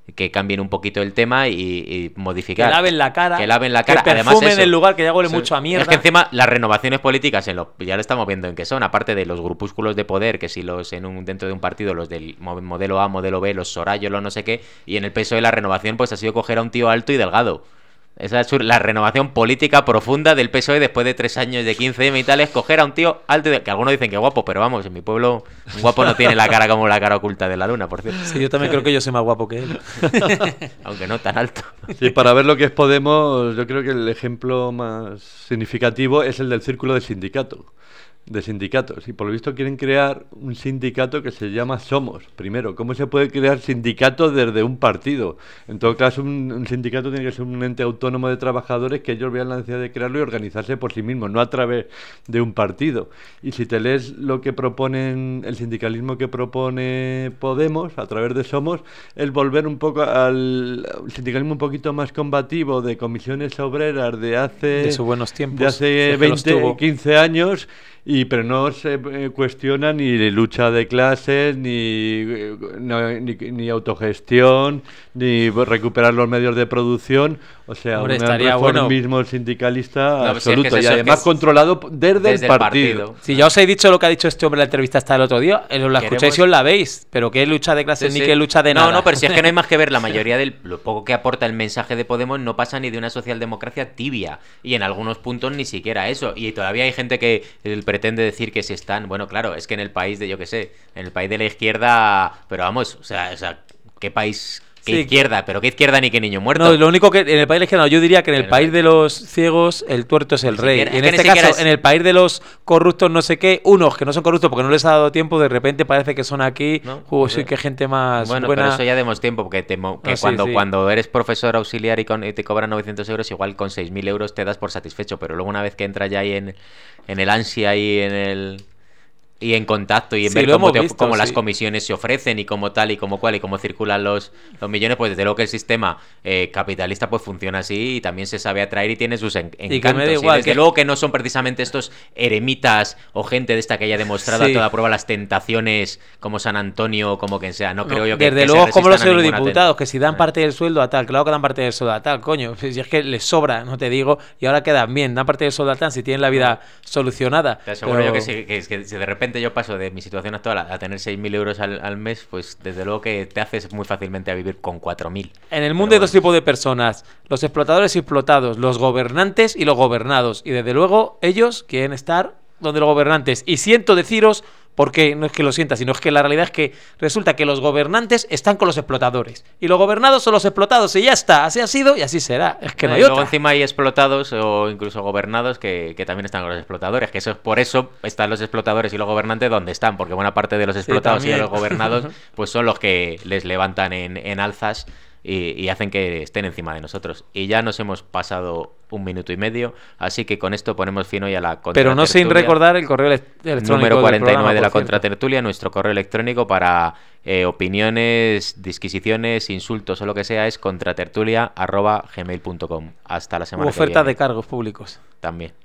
que cambien un poquito el tema y, y modificar. Que laven la cara. Que laven la cara. Que perfumen Además, eso, el lugar, que ya huele eso, mucho a mierda. Es que encima las renovaciones políticas, en lo, ya lo estamos viendo en qué son, aparte de los grupúsculos de poder, que si los en un dentro de un partido, los del modelo A, modelo B, los Sorayos, los no sé qué, y en el P S O E la renovación pues ha sido coger a un tío alto y delgado. Esa es la renovación política profunda del P S O E después de tres años de quince eme y tal, es coger a un tío alto y de... que algunos dicen que guapo, pero vamos, en mi pueblo un guapo no tiene la cara como la cara oculta de la luna, por cierto. Sí, yo también creo que yo soy más guapo que él. Aunque no tan alto. Sí, para ver lo que es Podemos, yo creo que el ejemplo más significativo es el del círculo de sindicato. de sindicatos, y por lo visto quieren crear un sindicato que se llama Somos. Primero, ¿cómo se puede crear sindicato desde un partido? En todo caso, un, un sindicato tiene que ser un ente autónomo de trabajadores que ellos vean la necesidad de crearlo y organizarse por sí mismos, no a través de un partido. Y si te lees lo que proponen, el sindicalismo que propone Podemos a través de Somos, es volver un poco al, al sindicalismo un poquito más combativo de comisiones obreras de hace, de sus buenos tiempos, de hace veinte, quince años. Y pero no se eh, cuestiona ni lucha de clases, ni, no, ni, ni autogestión, ni recuperar los medios de producción. O sea, Hombre, un reformismo bueno. sindicalista no, absoluto. Si es que es y además es controlado desde, desde el partido. partido. Si ya os he dicho lo que ha dicho este hombre en la entrevista hasta el otro día, os la escucháis y os la veis. Pero qué lucha de clases sí, ni sí. qué lucha de no, nada. No, no, pero si es que no hay más que ver. La mayoría de lo poco que aporta el mensaje de Podemos no pasa ni de una socialdemocracia tibia. Y en algunos puntos ni siquiera eso. Y todavía hay gente que el pretende decir que se están, bueno, claro, es que en el país de, yo qué sé, en el país de la izquierda, pero vamos, o sea, o sea ¿qué país, qué sí. izquierda? Pero qué izquierda ni qué niño muerto. No, lo único que en el país de la izquierda, no, yo diría que en el, el país de los ciegos el tuerto es el rey. Siquiera, y en este caso, es... en el país de los corruptos no sé qué, unos que no son corruptos porque no les ha dado tiempo, de repente parece que son aquí, no, uh, sí, qué gente más bueno, buena. Pero eso ya demos tiempo, porque te, que ah, cuando, sí, sí. cuando eres profesor auxiliar y, con, y te cobran novecientos euros, igual con seis mil euros te das por satisfecho, pero luego una vez que entras ya ahí en, en el ansia y en el... y en contacto y en sí, ver cómo, te, visto, cómo sí. las comisiones se ofrecen y cómo tal y cómo cual y cómo circulan los, los millones, pues desde luego que el sistema eh, capitalista pues funciona así y también se sabe atraer y tiene sus en, encantos. Y que me da igual, desde que... luego que no son precisamente estos eremitas o gente de esta que haya demostrado sí. a toda prueba las tentaciones como San Antonio o como quien sea. No, no creo yo que desde que luego como los eurodiputados, ten... que si dan parte del sueldo a tal, claro que dan parte del sueldo a tal, coño, si es que les sobra, no te digo, y ahora quedan bien, dan parte del sueldo a tal si tienen la vida solucionada. Te aseguro pero... yo que si, que, que si de repente yo paso de mi situación actual a tener seis mil euros al, al mes, pues desde luego que te haces muy fácilmente a vivir con cuatro mil. En el mundo Pero hay bueno. dos tipos de personas, los explotadores y explotados, los gobernantes y los gobernados. Y desde luego ellos quieren estar donde los gobernantes. Y siento deciros, porque no es que lo sienta, sino es que la realidad es que resulta que los gobernantes están con los explotadores. Y los gobernados son los explotados. Y ya está, así ha sido y así será. Es que no, no hay y otra. Luego encima hay explotados o incluso gobernados que, que también están con los explotadores. Que eso es por eso están los explotadores y los gobernantes donde están. Porque buena parte de los explotados sí, y de los gobernados pues son los que les levantan en, en alzas. Y, y hacen que estén encima de nosotros. Y ya nos hemos pasado un minuto y medio, así que con esto ponemos fin hoy a la contratertulia. Pero no sin recordar el correo electrónico número cuarenta y nueve programa, de la contratertulia, nuestro correo electrónico para eh, opiniones, disquisiciones, insultos o lo que sea es contratertulia arroba gmail punto com. Hasta la semana que viene. Oferta de cargos públicos. También.